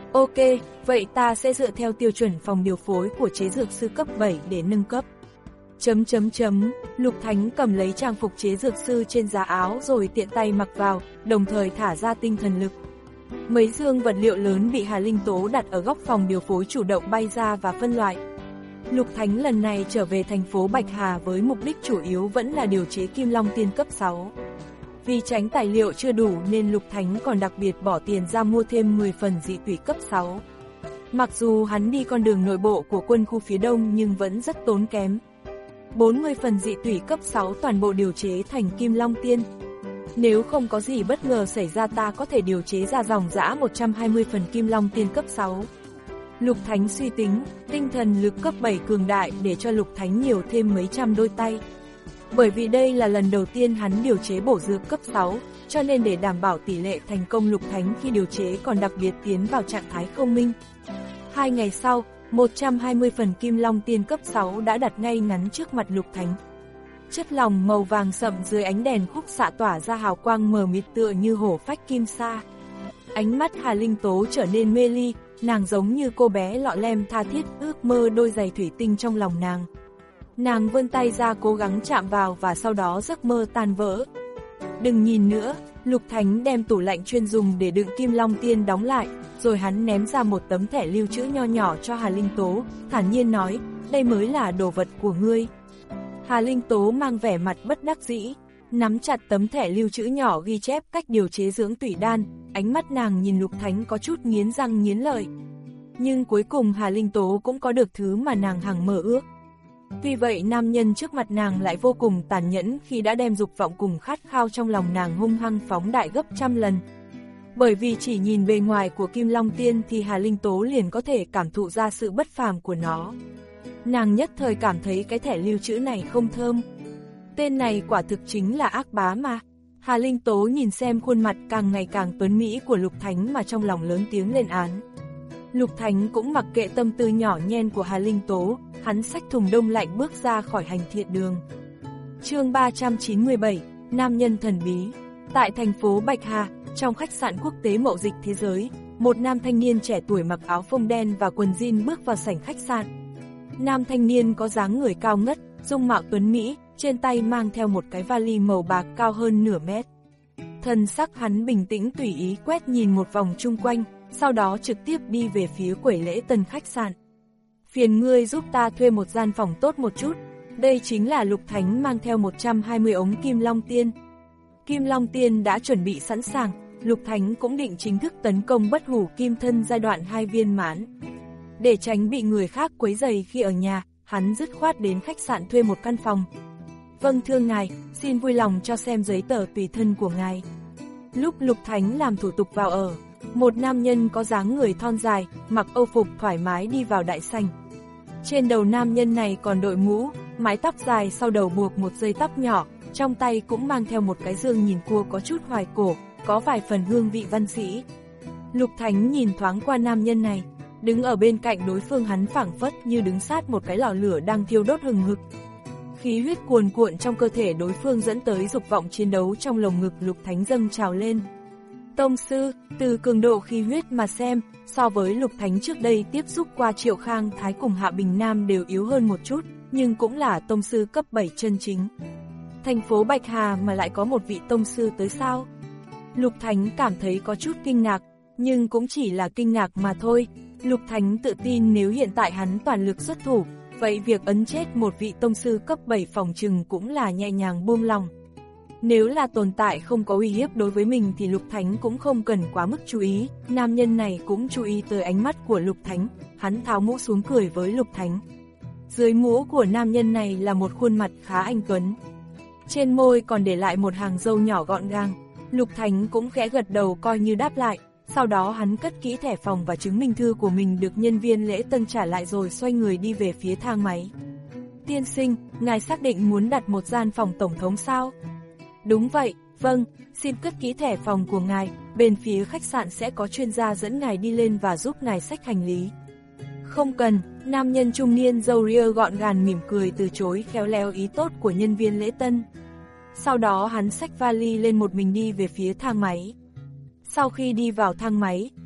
Ok, vậy ta sẽ dựa theo tiêu chuẩn phòng điều phối của chế dược sư cấp bảy để nâng cấp. Chấm chấm chấm, Lục Thánh cầm lấy trang phục chế dược sư trên giá áo rồi tiện tay mặc vào, đồng thời thả ra tinh thần lực. Mấy dương vật liệu lớn bị Hà Linh Tố đặt ở góc phòng điều phối chủ động bay ra và phân loại. Lục Thánh lần này trở về thành phố Bạch Hà với mục đích chủ yếu vẫn là điều chế Kim Long Tiên cấp sáu. Vì tránh tài liệu chưa đủ nên Lục Thánh còn đặc biệt bỏ tiền ra mua thêm mười phần dị tủy cấp sáu. Mặc dù hắn đi con đường nội bộ của quân khu phía đông nhưng vẫn rất tốn kém. bốn mươi phần dị tủy cấp sáu toàn bộ điều chế thành Kim Long Tiên. Nếu không có gì bất ngờ xảy ra ta có thể điều chế ra dòng dã một trăm hai mươi phần Kim Long Tiên cấp sáu. Lục Thánh suy tính, tinh thần lực cấp bảy cường đại để cho Lục Thánh nhiều thêm mấy trăm đôi tay. Bởi vì đây là lần đầu tiên hắn điều chế bổ dược cấp sáu, cho nên để đảm bảo tỷ lệ thành công Lục Thánh khi điều chế còn đặc biệt tiến vào trạng thái không minh. Hai ngày sau, một trăm hai mươi phần Kim Long Tiên cấp sáu đã đặt ngay ngắn trước mặt Lục Thánh. Chất lỏng màu vàng sậm dưới ánh đèn khúc xạ tỏa ra hào quang mờ mịt tựa như hổ phách kim sa. Ánh mắt Hà Linh Tố trở nên mê ly, nàng giống như cô bé lọ lem tha thiết ước mơ đôi giày thủy tinh trong lòng nàng. Nàng vươn tay ra cố gắng chạm vào và sau đó giấc mơ tan vỡ. Đừng nhìn nữa, Lục Thánh đem tủ lạnh chuyên dùng để đựng Kim Long Tiên đóng lại, rồi hắn ném ra một tấm thẻ lưu trữ nho nhỏ cho Hà Linh Tố, thản nhiên nói, đây mới là đồ vật của ngươi. Hà Linh Tố mang vẻ mặt bất đắc dĩ, nắm chặt tấm thẻ lưu trữ nhỏ ghi chép cách điều chế dưỡng tủy đan, ánh mắt nàng nhìn Lục Thánh có chút nghiến răng nghiến lợi. Nhưng cuối cùng Hà Linh Tố cũng có được thứ mà nàng hằng mơ ước. Vì vậy nam nhân trước mặt nàng lại vô cùng tàn nhẫn khi đã đem dục vọng cùng khát khao trong lòng nàng hung hăng phóng đại gấp trăm lần. Bởi vì chỉ nhìn bề ngoài của Kim Long Tiên thì Hà Linh Tố liền có thể cảm thụ ra sự bất phàm của nó. Nàng nhất thời cảm thấy cái thẻ lưu trữ này không thơm. Tên này quả thực chính là ác bá mà. Hà Linh Tố nhìn xem khuôn mặt càng ngày càng tuấn mỹ của Lục Thánh mà trong lòng lớn tiếng lên án. Lục Thánh cũng mặc kệ tâm tư nhỏ nhen của Hà Linh Tố, hắn xách thùng đông lạnh bước ra khỏi hành thiện đường. Chương ba trăm chín mươi bảy, Nam nhân thần bí. Tại thành phố Bạch Hà, trong khách sạn quốc tế mậu dịch thế giới, một nam thanh niên trẻ tuổi mặc áo phông đen và quần jean bước vào sảnh khách sạn. Nam thanh niên có dáng người cao ngất, dung mạo tuấn mỹ, trên tay mang theo một cái vali màu bạc cao hơn nửa mét. Thần sắc hắn bình tĩnh tùy ý quét nhìn một vòng chung quanh, sau đó trực tiếp đi về phía quầy lễ tân khách sạn. Phiền ngươi giúp ta thuê một gian phòng tốt một chút. Đây chính là Lục Thánh mang theo một trăm hai mươi ống Kim Long Tiên. Kim Long Tiên đã chuẩn bị sẵn sàng, Lục Thánh cũng định chính thức tấn công bất hủ kim thân giai đoạn hai viên mãn. Để tránh bị người khác quấy rầy khi ở nhà, hắn dứt khoát đến khách sạn thuê một căn phòng. Vâng thưa ngài, xin vui lòng cho xem giấy tờ tùy thân của ngài. Lúc Lục Thánh làm thủ tục vào ở, một nam nhân có dáng người thon dài, mặc âu phục thoải mái đi vào đại sảnh. Trên đầu nam nhân này còn đội mũ, mái tóc dài sau đầu buộc một dây tóc nhỏ, trong tay cũng mang theo một cái dương nhìn cua có chút hoài cổ, có vài phần hương vị văn sĩ. Lục Thánh nhìn thoáng qua nam nhân này, đứng ở bên cạnh đối phương hắn phảng phất như đứng sát một cái lò lửa đang thiêu đốt hừng hực. Khí huyết cuồn cuộn trong cơ thể đối phương dẫn tới dục vọng chiến đấu trong lồng ngực Lục Thánh dâng trào lên. Tông sư, từ cường độ khí huyết mà xem, so với Lục Thánh trước đây tiếp xúc qua Triệu Khang Thái cùng Hạ Bình Nam đều yếu hơn một chút, nhưng cũng là tông sư cấp bảy chân chính. Thành phố Bạch Hà mà lại có một vị tông sư tới sao? Lục Thánh cảm thấy có chút kinh ngạc, nhưng cũng chỉ là kinh ngạc mà thôi. Lục Thánh tự tin nếu hiện tại hắn toàn lực xuất thủ, vậy việc ấn chết một vị tông sư cấp bảy phòng trừng cũng là nhẹ nhàng buông lòng. Nếu là tồn tại không có uy hiếp đối với mình thì Lục Thánh cũng không cần quá mức chú ý, nam nhân này cũng chú ý tới ánh mắt của Lục Thánh, hắn tháo mũ xuống cười với Lục Thánh. Dưới mũ của nam nhân này là một khuôn mặt khá anh tuấn. Trên môi còn để lại một hàng râu nhỏ gọn gàng, Lục Thánh cũng khẽ gật đầu coi như đáp lại, sau đó hắn cất kỹ thẻ phòng và chứng minh thư của mình được nhân viên lễ tân trả lại rồi xoay người đi về phía thang máy. Tiên sinh, ngài xác định muốn đặt một gian phòng tổng thống sao? Đúng vậy, vâng, xin cất kỹ thẻ phòng của ngài, bên phía khách sạn sẽ có chuyên gia dẫn ngài đi lên và giúp ngài xách hành lý. Không cần, nam nhân trung niên râu ria gọn gàng mỉm cười từ chối khéo léo ý tốt của nhân viên lễ tân. Sau đó hắn xách vali lên một mình đi về phía thang máy. Sau khi đi vào thang máy,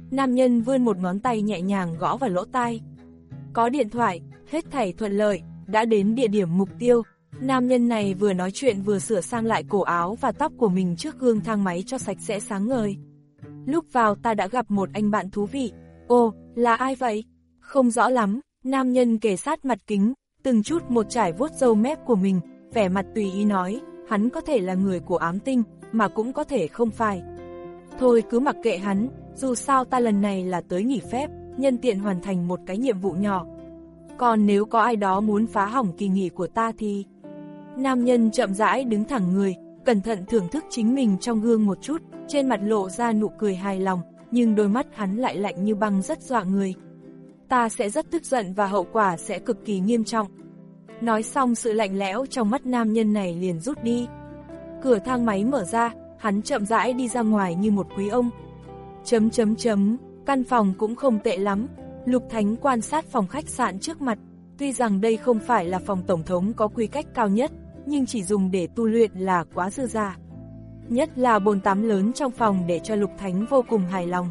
Nam nhân vươn một ngón tay nhẹ nhàng gõ vào lỗ tai. Có điện thoại, hết thảy thuận lợi, đã đến địa điểm mục tiêu. Nam nhân này vừa nói chuyện vừa sửa sang lại cổ áo và tóc của mình trước gương thang máy cho sạch sẽ sáng ngời. Lúc vào ta đã gặp một anh bạn thú vị. Ồ, là ai vậy? Không rõ lắm. Nam nhân kề sát mặt kính, từng chút một trải vuốt râu mép của mình, vẻ mặt tùy ý nói, hắn có thể là người của ám tinh, mà cũng có thể không phải. Thôi cứ mặc kệ hắn, dù sao ta lần này là tới nghỉ phép, nhân tiện hoàn thành một cái nhiệm vụ nhỏ. Còn nếu có ai đó muốn phá hỏng kỳ nghỉ của ta thì... Nam nhân chậm rãi đứng thẳng người, cẩn thận thưởng thức chính mình trong gương một chút, trên mặt lộ ra nụ cười hài lòng, nhưng đôi mắt hắn lại lạnh như băng rất dọa người. Ta sẽ rất tức giận và hậu quả sẽ cực kỳ nghiêm trọng. Nói xong sự lạnh lẽo trong mắt nam nhân này liền rút đi. Cửa thang máy mở ra, hắn chậm rãi đi ra ngoài như một quý ông. Chấm chấm chấm, căn phòng cũng không tệ lắm. Lục Thánh quan sát phòng khách sạn trước mặt. Tuy rằng đây không phải là phòng tổng thống có quy cách cao nhất, nhưng chỉ dùng để tu luyện là quá dư dả. Nhất là bồn tắm lớn trong phòng để cho Lục Thánh vô cùng hài lòng.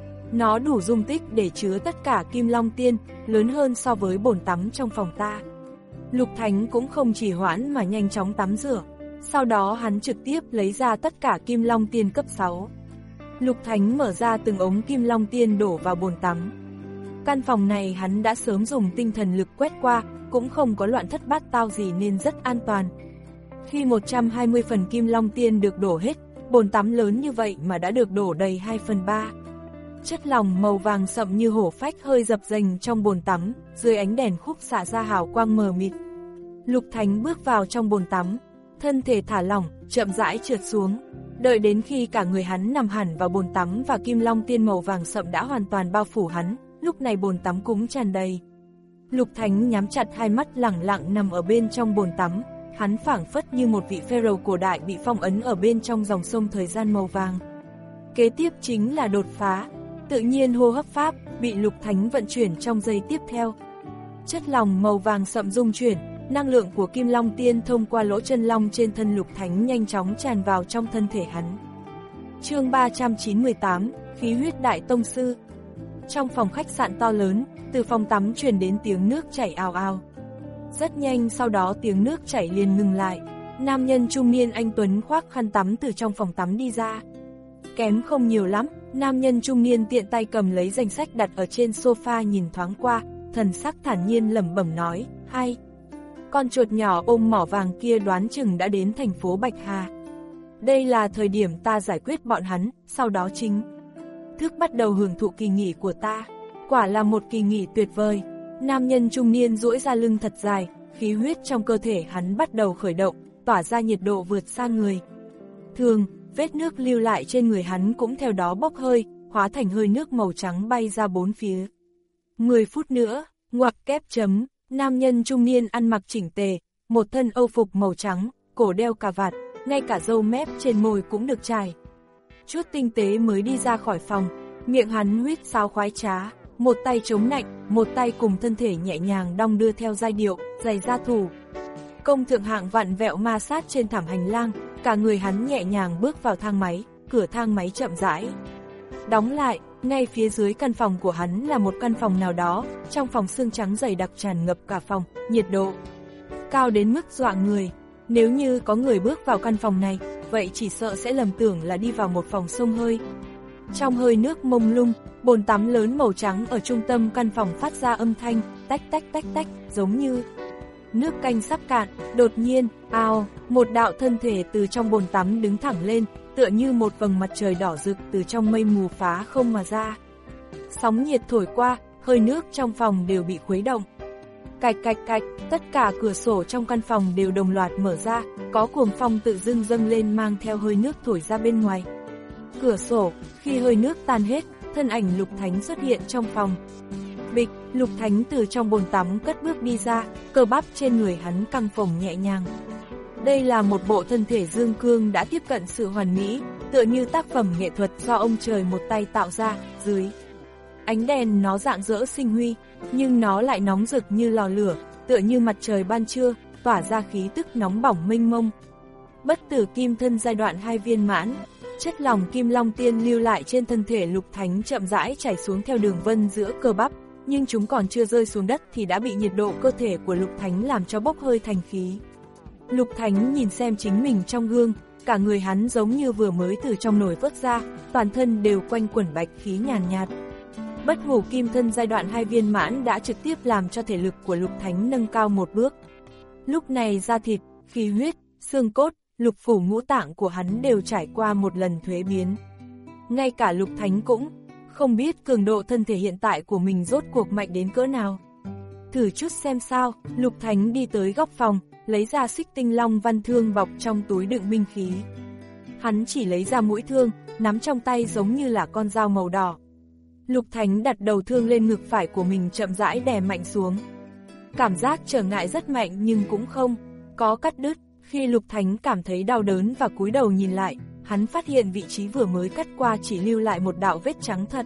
Nó đủ dung tích để chứa tất cả kim long tiên, lớn hơn so với bồn tắm trong phòng ta. Lục Thánh cũng không trì hoãn mà nhanh chóng tắm rửa. Sau đó hắn trực tiếp lấy ra tất cả kim long tiên cấp sáu. Lục Thánh mở ra từng ống kim long tiên đổ vào bồn tắm. Căn phòng này hắn đã sớm dùng tinh thần lực quét qua, cũng không có loạn thất bát tao gì nên rất an toàn. Khi một trăm hai mươi phần kim long tiên được đổ hết, bồn tắm lớn như vậy mà đã được đổ đầy hai phần ba. Chất lỏng màu vàng sậm như hổ phách hơi dập dềnh trong bồn tắm, dưới ánh đèn khúc xạ ra hào quang mờ mịt. Lục Thánh bước vào trong bồn tắm, thân thể thả lỏng, chậm rãi trượt xuống. Đợi đến khi cả người hắn nằm hẳn vào bồn tắm và kim long tiên màu vàng sậm đã hoàn toàn bao phủ hắn, lúc này bồn tắm cũng tràn đầy. Lục Thánh nhắm chặt hai mắt lẳng lặng nằm ở bên trong bồn tắm, hắn phảng phất như một vị pharaoh cổ đại bị phong ấn ở bên trong dòng sông thời gian màu vàng. Kế tiếp chính là đột phá. Tự nhiên hô hấp pháp bị Lục Thánh vận chuyển trong giây tiếp theo. Chất lỏng màu vàng sậm rung chuyển, năng lượng của Kim Long Tiên thông qua lỗ chân long trên thân Lục Thánh nhanh chóng tràn vào trong thân thể hắn. Chương ba trăm chín mươi tám, Khí huyết đại tông sư. Trong phòng khách sạn to lớn, từ phòng tắm truyền đến tiếng nước chảy ào ào. Rất nhanh sau đó tiếng nước chảy liền ngừng lại. Nam nhân trung niên anh tuấn khoác khăn tắm từ trong phòng tắm đi ra. Kém không nhiều lắm, nam nhân trung niên tiện tay cầm lấy danh sách đặt ở trên sofa nhìn thoáng qua, thần sắc thản nhiên lẩm bẩm nói, hay. Con chuột nhỏ ôm mỏ vàng kia đoán chừng đã đến thành phố Bạch Hà. Đây là thời điểm ta giải quyết bọn hắn, sau đó chính thức bắt đầu hưởng thụ kỳ nghỉ của ta. Quả là một kỳ nghỉ tuyệt vời. Nam nhân trung niên duỗi ra lưng thật dài, khí huyết trong cơ thể hắn bắt đầu khởi động, tỏa ra nhiệt độ vượt xa người thường. Vết nước lưu lại trên người hắn cũng theo đó bốc hơi, hóa thành hơi nước màu trắng bay ra bốn phía. mười phút nữa, ngoặc kép chấm, nam nhân trung niên ăn mặc chỉnh tề, một thân âu phục màu trắng, cổ đeo cà vạt, ngay cả râu mép trên môi cũng được chải. Chút tinh tế mới đi ra khỏi phòng, miệng hắn huýt sáo khoái trá, một tay chống nạnh, một tay cùng thân thể nhẹ nhàng đong đưa theo giai điệu, giày da thủ. Công thượng hạng vặn vẹo ma sát trên thảm hành lang, cả người hắn nhẹ nhàng bước vào thang máy, cửa thang máy chậm rãi đóng lại. Ngay phía dưới căn phòng của hắn là một căn phòng nào đó, trong phòng xương trắng dày đặc tràn ngập cả phòng, nhiệt độ cao đến mức dọa người. Nếu như có người bước vào căn phòng này, vậy chỉ sợ sẽ lầm tưởng là đi vào một phòng xông hơi. Trong hơi nước mông lung, bồn tắm lớn màu trắng ở trung tâm căn phòng phát ra âm thanh tách tách tách tách, giống như nước canh sắp cạn. Đột nhiên, ao, một đạo thân thể từ trong bồn tắm đứng thẳng lên, tựa như một vầng mặt trời đỏ rực từ trong mây mù phá không mà ra. Sóng nhiệt thổi qua, hơi nước trong phòng đều bị khuấy động. Cạch cạch cạch, tất cả cửa sổ trong căn phòng đều đồng loạt mở ra, có cuồng phong tự dưng dâng lên mang theo hơi nước thổi ra bên ngoài cửa sổ. Khi hơi nước tan hết, thân ảnh Lục Thánh xuất hiện trong phòng. Bịch, Lục Thánh từ trong bồn tắm cất bước đi ra, cơ bắp trên người hắn căng phồng nhẹ nhàng. Đây là một bộ thân thể dương cương đã tiếp cận sự hoàn mỹ, tựa như tác phẩm nghệ thuật do ông trời một tay tạo ra. Dưới ánh đèn nó rạng rỡ sinh huy, nhưng nó lại nóng rực như lò lửa, tựa như mặt trời ban trưa, tỏa ra khí tức nóng bỏng mênh mông. Bất tử kim thân giai đoạn hai viên mãn. Chất lỏng kim long tiên lưu lại trên thân thể Lục Thánh chậm rãi chảy xuống theo đường vân giữa cơ bắp, nhưng chúng còn chưa rơi xuống đất thì đã bị nhiệt độ cơ thể của Lục Thánh làm cho bốc hơi thành khí. Lục Thánh nhìn xem chính mình trong gương, cả người hắn giống như vừa mới từ trong nồi vớt ra, toàn thân đều quanh quẩn bạch khí nhàn nhạt. Bất hủ kim thân giai đoạn hai viên mãn đã trực tiếp làm cho thể lực của Lục Thánh nâng cao một bước. Lúc này da thịt, khí huyết, xương cốt, lục phủ ngũ tạng của hắn đều trải qua một lần thuế biến. Ngay cả Lục Thánh cũng không biết cường độ thân thể hiện tại của mình rốt cuộc mạnh đến cỡ nào. Thử chút xem sao. Lục Thánh đi tới góc phòng, lấy ra xích tinh long văn thương bọc trong túi đựng binh khí. Hắn chỉ lấy ra mũi thương, nắm trong tay giống như là con dao màu đỏ. Lục Thánh đặt đầu thương lên ngực phải của mình chậm rãi đè mạnh xuống. Cảm giác trở ngại rất mạnh nhưng cũng không có cắt đứt. Khi Lục Thánh cảm thấy đau đớn và cúi đầu nhìn lại, hắn phát hiện vị trí vừa mới cắt qua chỉ lưu lại một đạo vết trắng thật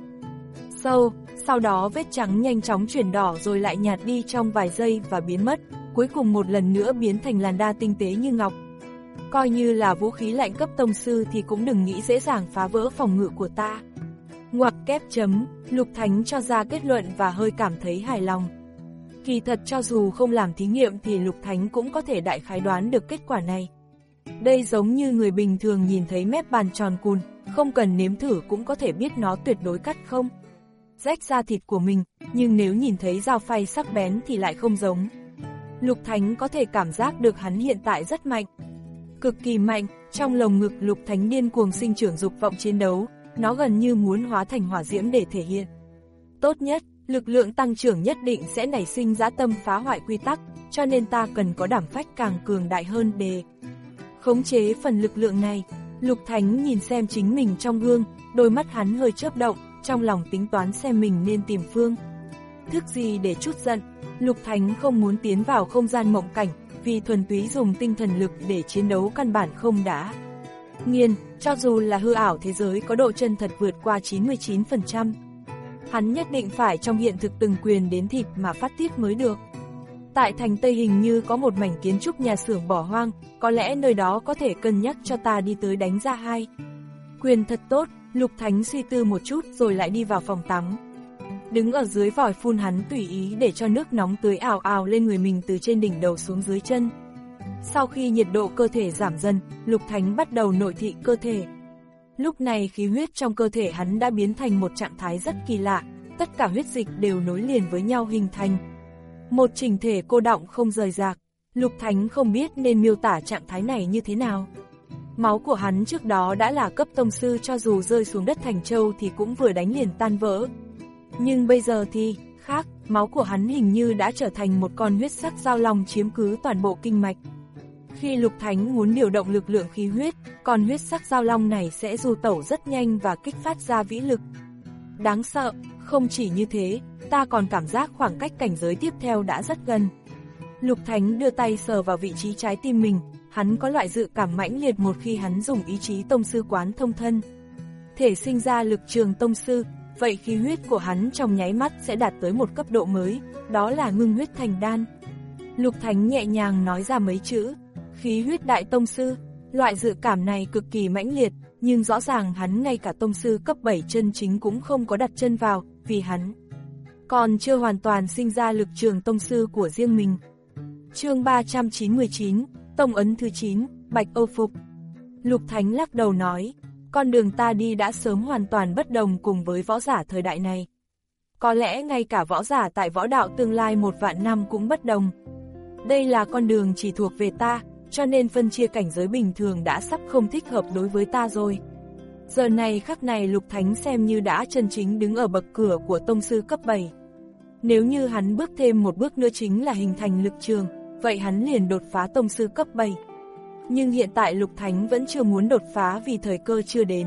sâu, sau đó vết trắng nhanh chóng chuyển đỏ rồi lại nhạt đi trong vài giây và biến mất, cuối cùng một lần nữa biến thành làn da tinh tế như ngọc. Coi như là vũ khí lạnh cấp tông sư thì cũng đừng nghĩ dễ dàng phá vỡ phòng ngự của ta. Ngoặc kép chấm, Lục Thánh cho ra kết luận và hơi cảm thấy hài lòng. Kỳ thật cho dù không làm thí nghiệm thì Lục Thánh cũng có thể đại khái đoán được kết quả này. Đây giống như người bình thường nhìn thấy mép bàn tròn cùn, không cần nếm thử cũng có thể biết nó tuyệt đối cắt không rách da thịt của mình, nhưng nếu nhìn thấy dao phay sắc bén thì lại không giống. Lục Thánh có thể cảm giác được hắn hiện tại rất mạnh, cực kỳ mạnh. Trong lồng ngực Lục Thánh điên cuồng sinh trưởng dục vọng chiến đấu, nó gần như muốn hóa thành hỏa diễm để thể hiện. Tốt nhất, lực lượng tăng trưởng nhất định sẽ nảy sinh dã tâm phá hoại quy tắc, cho nên ta cần có đảm phách càng cường đại hơn để khống chế phần lực lượng này. Lục Thánh nhìn xem chính mình trong gương, đôi mắt hắn hơi chớp động, trong lòng tính toán xem mình nên tìm phương thức gì để trút giận. Lục Thánh không muốn tiến vào không gian mộng cảnh, vì thuần túy dùng tinh thần lực để chiến đấu căn bản không đã nghiền, cho dù là hư ảo thế giới có độ chân thật vượt qua chín mươi chín phần trăm. Hắn nhất định phải trong hiện thực từng quyền đến thịt mà phát tiết mới được. Tại thành Tây hình như có một mảnh kiến trúc nhà xưởng bỏ hoang, có lẽ nơi đó có thể cân nhắc cho ta đi tới đánh ra hai quyền thật tốt. Lục Thánh suy tư một chút rồi lại đi vào phòng tắm. Đứng ở dưới vòi phun hắn tùy ý để cho nước nóng tưới ào ào lên người mình từ trên đỉnh đầu xuống dưới chân. Sau khi nhiệt độ cơ thể giảm dần, Lục Thánh bắt đầu nội thị cơ thể. Lúc này khí huyết trong cơ thể hắn đã biến thành một trạng thái rất kỳ lạ, tất cả huyết dịch đều nối liền với nhau hình thành một chỉnh thể cô đọng không rời rạc. Lục Thánh không biết nên miêu tả trạng thái này như thế nào. Máu của hắn trước đó đã là cấp tông sư, cho dù rơi xuống đất thành châu thì cũng vừa đánh liền tan vỡ. Nhưng bây giờ thì khác, máu của hắn hình như đã trở thành một con huyết sắc dao long chiếm cứ toàn bộ kinh mạch. Khi Lục Thánh muốn điều động lực lượng khí huyết, con huyết sắc dao long này sẽ du tẩu rất nhanh và kích phát ra vĩ lực đáng sợ. Không chỉ như thế, ta còn cảm giác khoảng cách cảnh giới tiếp theo đã rất gần. Lục Thánh đưa tay sờ vào vị trí trái tim mình, hắn có loại dự cảm mãnh liệt một khi hắn dùng ý chí tông sư quán thông thân thể sinh ra lực trường tông sư, vậy khí huyết của hắn trong nháy mắt sẽ đạt tới một cấp độ mới, đó là ngưng huyết thành đan. Lục Thánh nhẹ nhàng nói ra mấy chữ, khí huyết đại tông sư. Loại dự cảm này cực kỳ mãnh liệt, nhưng rõ ràng hắn ngay cả tông sư cấp bảy chân chính cũng không có đặt chân vào, vì hắn còn chưa hoàn toàn sinh ra lực trường tông sư của riêng mình. Chương ba trăm chín mươi chín, Tông ấn thứ chín, Bạch Âu Phục. Lục Thánh lắc đầu nói, con đường ta đi đã sớm hoàn toàn bất đồng cùng với võ giả thời đại này. Có lẽ ngay cả võ giả tại võ đạo tương lai một vạn năm cũng bất đồng. Đây là con đường chỉ thuộc về ta, cho nên phân chia cảnh giới bình thường đã sắp không thích hợp đối với ta rồi. Giờ này khắc này Lục Thánh xem như đã chân chính đứng ở bậc cửa của tông sư cấp bảy. Nếu như hắn bước thêm một bước nữa chính là hình thành lực trường, vậy hắn liền đột phá tông sư cấp bảy. Nhưng hiện tại Lục Thánh vẫn chưa muốn đột phá vì thời cơ chưa đến.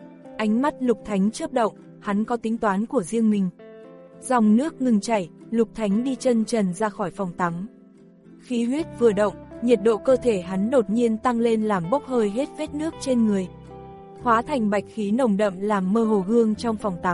Ánh mắt Lục Thánh chớp động, hắn có tính toán của riêng mình. Dòng nước ngừng chảy, Lục Thánh đi chân trần ra khỏi phòng tắm. Khí huyết vừa động, nhiệt độ cơ thể hắn đột nhiên tăng lên làm bốc hơi hết vết nước trên người, hóa thành bạch khí nồng đậm làm mơ hồ gương trong phòng tắm.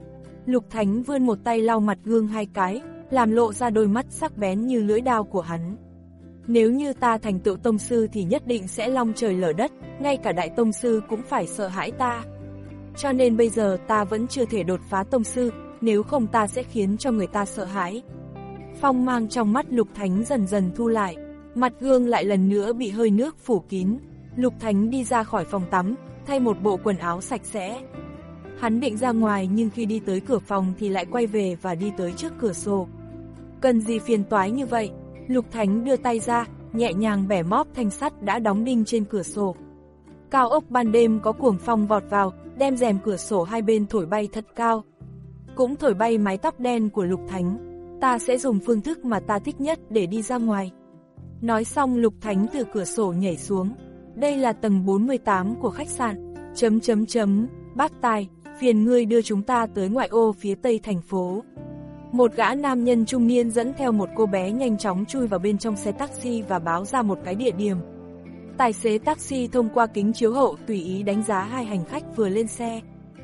Lục Thánh vươn một tay lau mặt gương hai cái, làm lộ ra đôi mắt sắc bén như lưỡi dao của hắn. nếu như ta thành tựu tông sư thì nhất định sẽ long trời lở đất, ngay cả đại tông sư cũng phải sợ hãi ta. Cho nên bây giờ ta vẫn chưa thể đột phá tông sư, nếu không ta sẽ khiến cho người ta sợ hãi. Phong mang trong mắt Lục Thánh dần dần thu lại, mặt gương lại lần nữa bị hơi nước phủ kín. Lục Thánh đi ra khỏi phòng tắm, thay một bộ quần áo sạch sẽ. Hắn định ra ngoài nhưng khi đi tới cửa phòng thì lại quay về và đi tới trước cửa sổ. Cần gì phiền toái như vậy? Lục Thánh đưa tay ra, nhẹ nhàng bẻ móp thanh sắt đã đóng đinh trên cửa sổ. Cao ốc ban đêm có cuồng phong vọt vào, đem rèm cửa sổ hai bên thổi bay thật cao. Cũng thổi bay mái tóc đen của Lục Thánh. Ta sẽ dùng phương thức mà ta thích nhất để đi ra ngoài. Nói xong Lục Thánh từ cửa sổ nhảy xuống. Đây là tầng bốn mươi tám của khách sạn. Chấm chấm chấm, bác Tài, phiền ngươi đưa chúng ta tới ngoại ô phía tây thành phố. Một gã nam nhân trung niên dẫn theo một cô bé nhanh chóng chui vào bên trong xe taxi và báo ra một cái địa điểm. Tài xế taxi thông qua kính chiếu hậu tùy ý đánh giá hai hành khách vừa lên xe.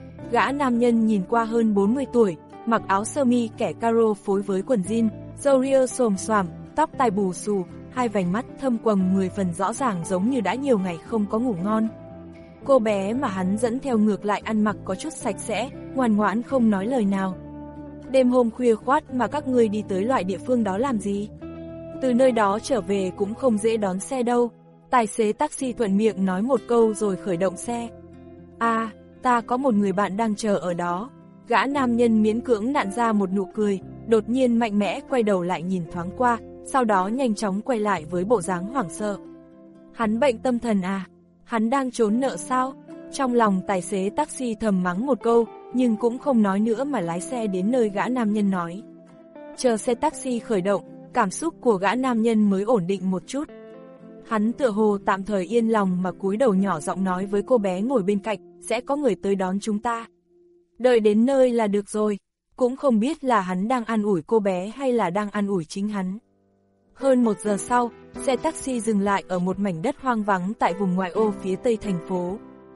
Gã nam nhân nhìn qua hơn bốn mươi tuổi, mặc áo sơ mi kẻ caro phối với quần jean, râu ria xồm xoàm, tóc tai bù xù, hai vành mắt thâm quầng mười phần rõ ràng giống như đã nhiều ngày không có ngủ ngon. Cô bé mà hắn dẫn theo ngược lại ăn mặc có chút sạch sẽ, ngoan ngoãn không nói lời nào. Đêm hôm khuya khoắt mà các ngươi đi tới loại địa phương đó làm gì? Từ nơi đó trở về cũng không dễ đón xe đâu. Tài xế taxi thuận miệng nói một câu rồi khởi động xe. À, ta có một người bạn đang chờ ở đó. Gã nam nhân miễn cưỡng nặn ra một nụ cười, đột nhiên mạnh mẽ quay đầu lại nhìn thoáng qua, sau đó nhanh chóng quay lại với bộ dáng hoảng sợ. Hắn bệnh tâm thần à? Hắn đang trốn nợ sao? Trong lòng tài xế taxi thầm mắng một câu, nhưng cũng không nói nữa mà lái xe đến nơi gã nam nhân nói. Chờ xe taxi khởi động, cảm xúc của gã nam nhân mới ổn định một chút. Hắn tựa hồ tạm thời yên lòng mà cúi đầu nhỏ giọng nói với cô bé ngồi bên cạnh, sẽ có người tới đón chúng ta. Đợi đến nơi là được rồi, cũng không biết là hắn đang an ủi cô bé hay là đang an ủi chính hắn. Hơn một giờ sau, xe taxi dừng lại ở một mảnh đất hoang vắng tại vùng ngoại ô phía tây thành phố.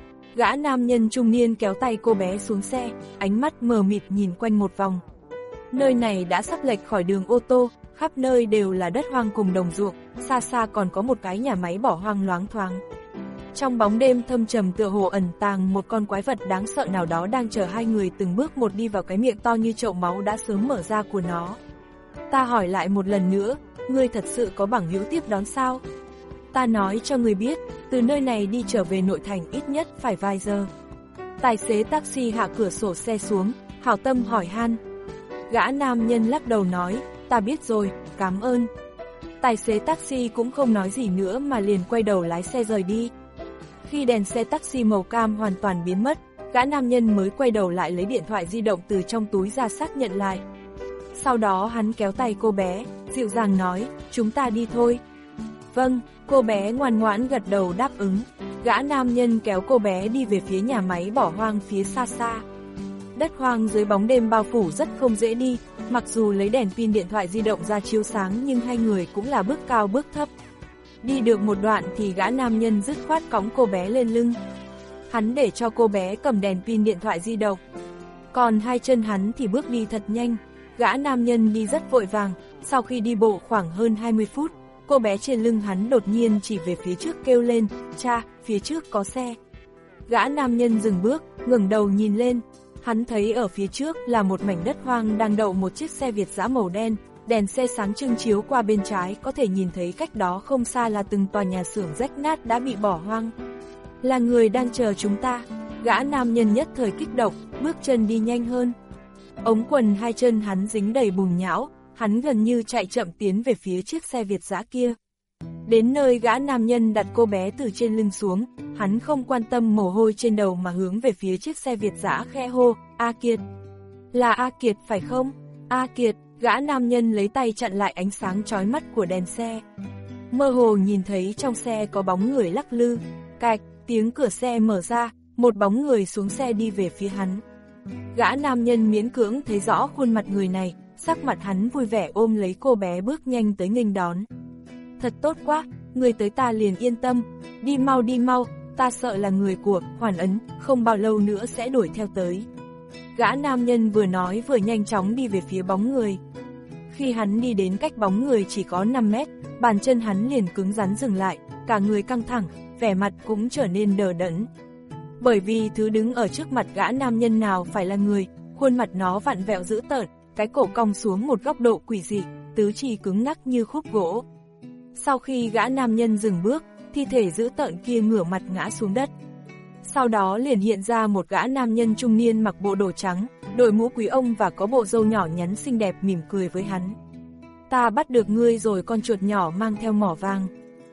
Gã nam nhân trung niên kéo tay cô bé xuống xe, ánh mắt mờ mịt nhìn quanh một vòng. Nơi này đã sắp lệch khỏi đường ô tô, khắp nơi đều là đất hoang cùng đồng ruộng, xa xa còn có một cái nhà máy bỏ hoang loáng thoáng. Trong bóng đêm thâm trầm tựa hồ ẩn tàng một con quái vật đáng sợ nào đó đang chờ hai người từng bước một đi vào cái miệng to như chậu máu đã sớm mở ra của nó. Ta hỏi lại một lần nữa, ngươi thật sự có bằng hữu tiếp đón sao? Ta nói cho ngươi biết, từ nơi này đi trở về nội thành ít nhất phải vài giờ. Tài xế taxi hạ cửa sổ xe xuống, hảo tâm hỏi han. Gã nam nhân lắc đầu nói, ta biết rồi, cảm ơn. Tài xế taxi cũng không nói gì nữa mà liền quay đầu lái xe rời đi. Khi đèn xe taxi màu cam hoàn toàn biến mất, gã nam nhân mới quay đầu lại lấy điện thoại di động từ trong túi ra xác nhận lại. Sau đó hắn kéo tay cô bé, dịu dàng nói, chúng ta đi thôi. Vâng, cô bé ngoan ngoãn gật đầu đáp ứng. Gã nam nhân kéo cô bé đi về phía nhà máy bỏ hoang phía xa xa. Đất hoang dưới bóng đêm bao phủ rất không dễ đi, mặc dù lấy đèn pin điện thoại di động ra chiếu sáng nhưng hai người cũng là bước cao bước thấp. Đi được một đoạn thì gã nam nhân dứt khoát cõng cô bé lên lưng. Hắn để cho cô bé cầm đèn pin điện thoại di động. Còn hai chân hắn thì bước đi thật nhanh. Gã nam nhân đi rất vội vàng, sau khi đi bộ khoảng hơn hai mươi phút, cô bé trên lưng hắn đột nhiên chỉ về phía trước kêu lên, cha, phía trước có xe. Gã nam nhân dừng bước, ngẩng đầu nhìn lên, hắn thấy ở phía trước là một mảnh đất hoang đang đậu một chiếc xe Việt dã màu đen, đèn xe sáng trưng chiếu qua bên trái có thể nhìn thấy cách đó không xa là từng tòa nhà xưởng rách nát đã bị bỏ hoang. Là người đang chờ chúng ta, gã nam nhân nhất thời kích động, bước chân đi nhanh hơn. Ống quần hai chân hắn dính đầy bùn nhão, hắn gần như chạy chậm tiến về phía chiếc xe Việt dã kia. Đến nơi gã nam nhân đặt cô bé từ trên lưng xuống, hắn không quan tâm mồ hôi trên đầu mà hướng về phía chiếc xe Việt dã khẽ hô, A Kiệt. Là A Kiệt phải không? A Kiệt, gã nam nhân lấy tay chặn lại ánh sáng chói mắt của đèn xe. Mơ hồ nhìn thấy trong xe có bóng người lắc lư, cạch, tiếng cửa xe mở ra, một bóng người xuống xe đi về phía hắn. Gã nam nhân miễn cưỡng thấy rõ khuôn mặt người này, sắc mặt hắn vui vẻ ôm lấy cô bé bước nhanh tới nghênh đón. Thật tốt quá, người tới ta liền yên tâm, đi mau đi mau, ta sợ là người của Hoàn Ấn, không bao lâu nữa sẽ đuổi theo tới. Gã nam nhân vừa nói vừa nhanh chóng đi về phía bóng người. Khi hắn đi đến cách bóng người chỉ có năm mét, bàn chân hắn liền cứng rắn dừng lại, cả người căng thẳng, vẻ mặt cũng trở nên đờ đẫn. Bởi vì thứ đứng ở trước mặt gã nam nhân nào phải là người, khuôn mặt nó vặn vẹo dữ tợn, cái cổ cong xuống một góc độ quỷ dị, tứ chi cứng ngắc như khúc gỗ. Sau khi gã nam nhân dừng bước, thi thể dữ tợn kia ngửa mặt ngã xuống đất. Sau đó liền hiện ra một gã nam nhân trung niên mặc bộ đồ trắng, đội mũ quý ông và có bộ râu nhỏ nhắn xinh đẹp mỉm cười với hắn. Ta bắt được ngươi rồi con chuột nhỏ mang theo mỏ vàng.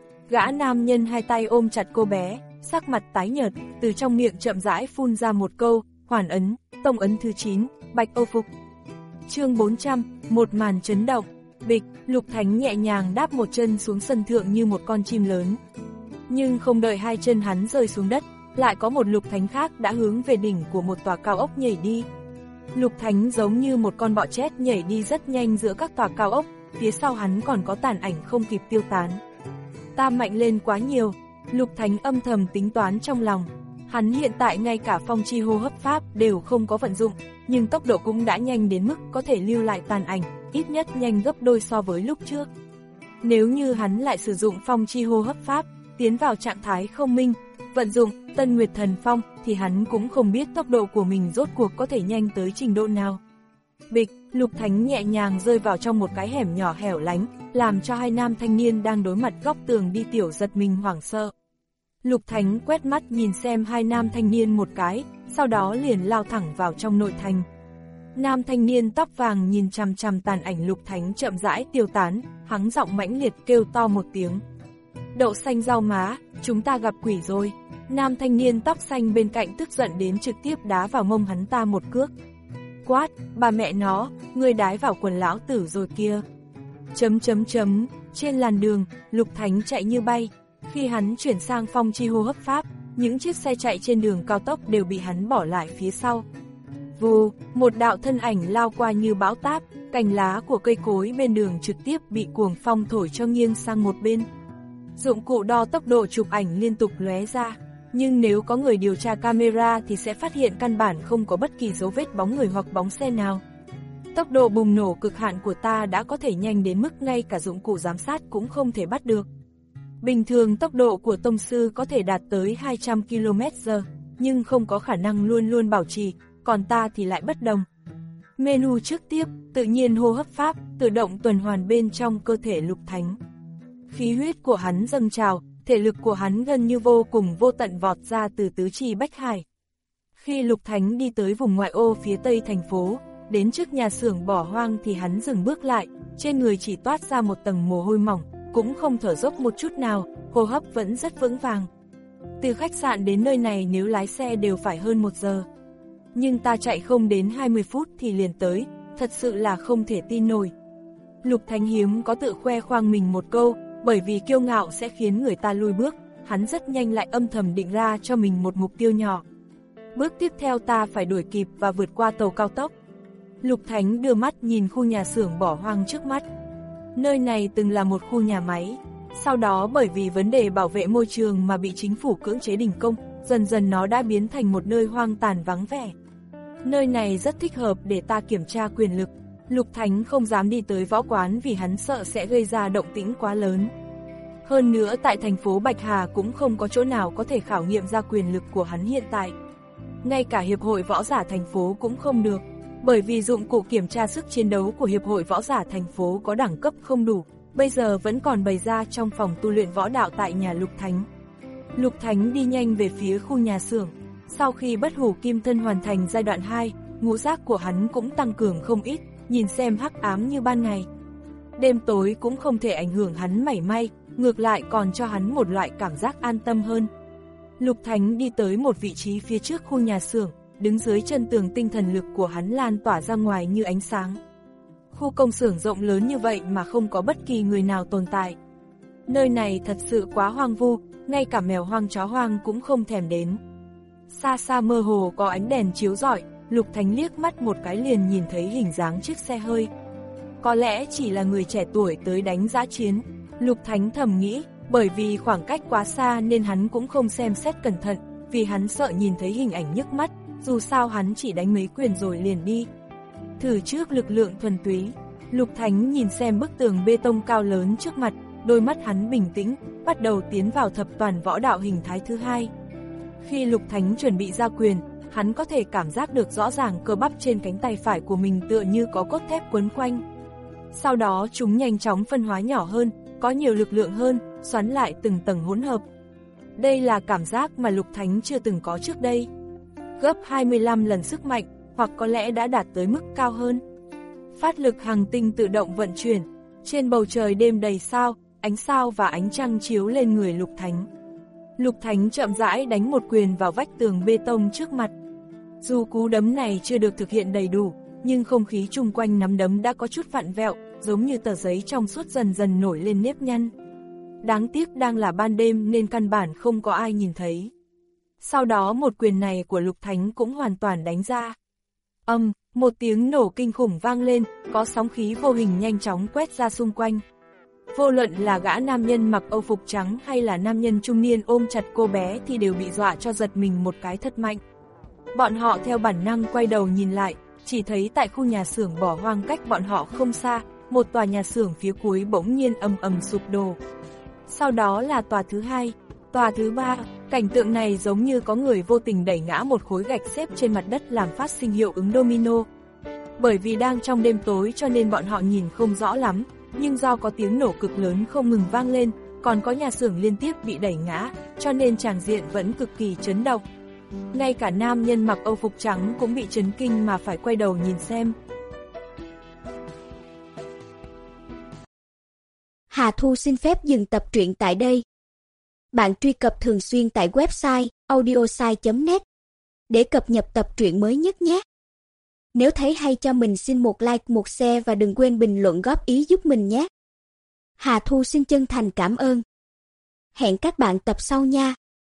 Gã nam nhân hai tay ôm chặt cô bé, sắc mặt tái nhợt, từ trong miệng chậm rãi phun ra một câu, hoàn ấn, tông ấn thứ chín, Bạch Âu Phục. Chương bốn trăm, một màn chấn động, bịch, Lục Thánh nhẹ nhàng đáp một chân xuống sân thượng như một con chim lớn. Nhưng không đợi hai chân hắn rơi xuống đất, lại có một Lục Thánh khác đã hướng về đỉnh của một tòa cao ốc nhảy đi. Lục Thánh giống như một con bọ chét nhảy đi rất nhanh giữa các tòa cao ốc, phía sau hắn còn có tàn ảnh không kịp tiêu tán. Ta mạnh lên quá nhiều, Lục Thánh âm thầm tính toán trong lòng. Hắn hiện tại ngay cả phong chi hô hấp pháp đều không có vận dụng, nhưng tốc độ cũng đã nhanh đến mức có thể lưu lại tàn ảnh, ít nhất nhanh gấp đôi so với lúc trước. Nếu như hắn lại sử dụng phong chi hô hấp pháp, tiến vào trạng thái không minh, vận dụng Tân Nguyệt Thần Phong thì hắn cũng không biết tốc độ của mình rốt cuộc có thể nhanh tới trình độ nào. Bịch, Lục Thánh nhẹ nhàng rơi vào trong một cái hẻm nhỏ hẻo lánh, làm cho hai nam thanh niên đang đối mặt góc tường đi tiểu giật mình hoảng sợ. Lục Thánh quét mắt nhìn xem hai nam thanh niên một cái, sau đó liền lao thẳng vào trong nội thành. Nam thanh niên tóc vàng nhìn chằm chằm tàn ảnh Lục Thánh chậm rãi tiêu tán, hắn giọng mãnh liệt kêu to một tiếng. Đậu xanh rau má, chúng ta gặp quỷ rồi. Nam thanh niên tóc xanh bên cạnh tức giận đến trực tiếp đá vào mông hắn ta một cước. Quát, bà mẹ nó, ngươi đái vào quần lão tử rồi kia. Chấm chấm chấm, trên làn đường, Lục Thánh chạy như bay. Khi hắn chuyển sang phong chi hô hấp pháp, những chiếc xe chạy trên đường cao tốc đều bị hắn bỏ lại phía sau. Vù, một đạo thân ảnh lao qua như bão táp, cành lá của cây cối bên đường trực tiếp bị cuồng phong thổi cho nghiêng sang một bên. Dụng cụ đo tốc độ chụp ảnh liên tục lóe ra, nhưng nếu có người điều tra camera thì sẽ phát hiện căn bản không có bất kỳ dấu vết bóng người hoặc bóng xe nào. Tốc độ bùng nổ cực hạn của ta đã có thể nhanh đến mức ngay cả dụng cụ giám sát cũng không thể bắt được. Bình thường tốc độ của tông sư có thể đạt tới hai trăm ki lô mét giờ, nhưng không có khả năng luôn luôn bảo trì, còn ta thì lại bất đồng. Menu trước tiếp, tự nhiên hô hấp pháp, tự động tuần hoàn bên trong cơ thể Lục Thánh. Khí huyết của hắn dâng trào, thể lực của hắn gần như vô cùng vô tận vọt ra từ tứ chi bách hải. Khi Lục Thánh đi tới vùng ngoại ô phía tây thành phố, đến trước nhà xưởng bỏ hoang thì hắn dừng bước lại, trên người chỉ toát ra một tầng mồ hôi mỏng, cũng không thở dốc một chút nào, hô hấp vẫn rất vững vàng. Từ khách sạn đến nơi này nếu lái xe đều phải hơn một giờ. Nhưng ta chạy không đến hai mươi phút thì liền tới, thật sự là không thể tin nổi. Lục Thánh hiếm có tự khoe khoang mình một câu, bởi vì kiêu ngạo sẽ khiến người ta lùi bước, hắn rất nhanh lại âm thầm định ra cho mình một mục tiêu nhỏ. Bước tiếp theo ta phải đuổi kịp và vượt qua tàu cao tốc. Lục Thánh đưa mắt nhìn khu nhà xưởng bỏ hoang trước mắt. Nơi này từng là một khu nhà máy, sau đó bởi vì vấn đề bảo vệ môi trường mà bị chính phủ cưỡng chế đình công, dần dần nó đã biến thành một nơi hoang tàn vắng vẻ. Nơi này rất thích hợp để ta kiểm tra quyền lực. Lục Thánh không dám đi tới võ quán vì hắn sợ sẽ gây ra động tĩnh quá lớn. Hơn nữa tại thành phố Bạch Hà cũng không có chỗ nào có thể khảo nghiệm ra quyền lực của hắn hiện tại. Ngay cả Hiệp hội Võ giả thành phố cũng không được, bởi vì dụng cụ kiểm tra sức chiến đấu của Hiệp hội Võ giả thành phố có đẳng cấp không đủ, bây giờ vẫn còn bày ra trong phòng tu luyện võ đạo tại nhà Lục Thánh. Lục Thánh đi nhanh về phía khu nhà xưởng. Sau khi bất hủ kim thân hoàn thành giai đoạn hai, ngũ giác của hắn cũng tăng cường không ít, nhìn xem hắc ám như ban ngày. Đêm tối cũng không thể ảnh hưởng hắn mảy may, ngược lại còn cho hắn một loại cảm giác an tâm hơn. Lục Thánh đi tới một vị trí phía trước khu nhà xưởng, đứng dưới chân tường, tinh thần lực của hắn lan tỏa ra ngoài như ánh sáng. Khu công xưởng rộng lớn như vậy mà không có bất kỳ người nào tồn tại. Nơi này thật sự quá hoang vu, ngay cả mèo hoang chó hoang cũng không thèm đến. Xa xa mơ hồ có ánh đèn chiếu rọi, Lục Thánh liếc mắt một cái liền nhìn thấy hình dáng chiếc xe hơi. Có lẽ chỉ là người trẻ tuổi tới đánh dã chiến, Lục Thánh thầm nghĩ, bởi vì khoảng cách quá xa nên hắn cũng không xem xét cẩn thận, vì hắn sợ nhìn thấy hình ảnh nhức mắt, dù sao hắn chỉ đánh mấy quyền rồi liền đi. Thử trước lực lượng thuần túy, Lục Thánh nhìn xem bức tường bê tông cao lớn trước mặt, đôi mắt hắn bình tĩnh, bắt đầu tiến vào thập toàn võ đạo hình thái thứ hai. Khi Lục Thánh chuẩn bị ra quyền, hắn có thể cảm giác được rõ ràng cơ bắp trên cánh tay phải của mình tựa như có cốt thép quấn quanh. Sau đó chúng nhanh chóng phân hóa nhỏ hơn, có nhiều lực lượng hơn, xoắn lại từng tầng hỗn hợp. Đây là cảm giác mà Lục Thánh chưa từng có trước đây. Gấp hai mươi lăm lần sức mạnh, hoặc có lẽ đã đạt tới mức cao hơn. Phát lực hành tinh tự động vận chuyển, trên bầu trời đêm đầy sao, ánh sao và ánh trăng chiếu lên người Lục Thánh. Lục Thánh chậm rãi đánh một quyền vào vách tường bê tông trước mặt. Dù cú đấm này chưa được thực hiện đầy đủ, nhưng không khí chung quanh nắm đấm đã có chút vặn vẹo, giống như tờ giấy trong suốt dần dần nổi lên nếp nhăn. Đáng tiếc đang là ban đêm nên căn bản không có ai nhìn thấy. Sau đó một quyền này của Lục Thánh cũng hoàn toàn đánh ra. Âm, um, một tiếng nổ kinh khủng vang lên, có sóng khí vô hình nhanh chóng quét ra xung quanh. Vô luận là gã nam nhân mặc âu phục trắng hay là nam nhân trung niên ôm chặt cô bé thì đều bị dọa cho giật mình một cái thật mạnh. Bọn họ theo bản năng quay đầu nhìn lại, chỉ thấy tại khu nhà xưởng bỏ hoang cách bọn họ không xa, một tòa nhà xưởng phía cuối bỗng nhiên ầm ầm sụp đổ. Sau đó là tòa thứ hai, tòa thứ ba, cảnh tượng này giống như có người vô tình đẩy ngã một khối gạch xếp trên mặt đất làm phát sinh hiệu ứng domino. Bởi vì đang trong đêm tối cho nên bọn họ nhìn không rõ lắm, nhưng do có tiếng nổ cực lớn không ngừng vang lên, còn có nhà xưởng liên tiếp bị đẩy ngã, cho nên tràng diện vẫn cực kỳ chấn động. Ngay cả nam nhân mặc âu phục trắng cũng bị chấn kinh mà phải quay đầu nhìn xem. Hà Thu xin phép dừng tập truyện tại đây. Bạn truy cập thường xuyên tại website audiosai chấm net để cập nhật tập truyện mới nhất nhé. Nếu thấy hay cho mình xin một like, một share và đừng quên bình luận góp ý giúp mình nhé. Hà Thu xin chân thành cảm ơn. Hẹn các bạn tập sau nha.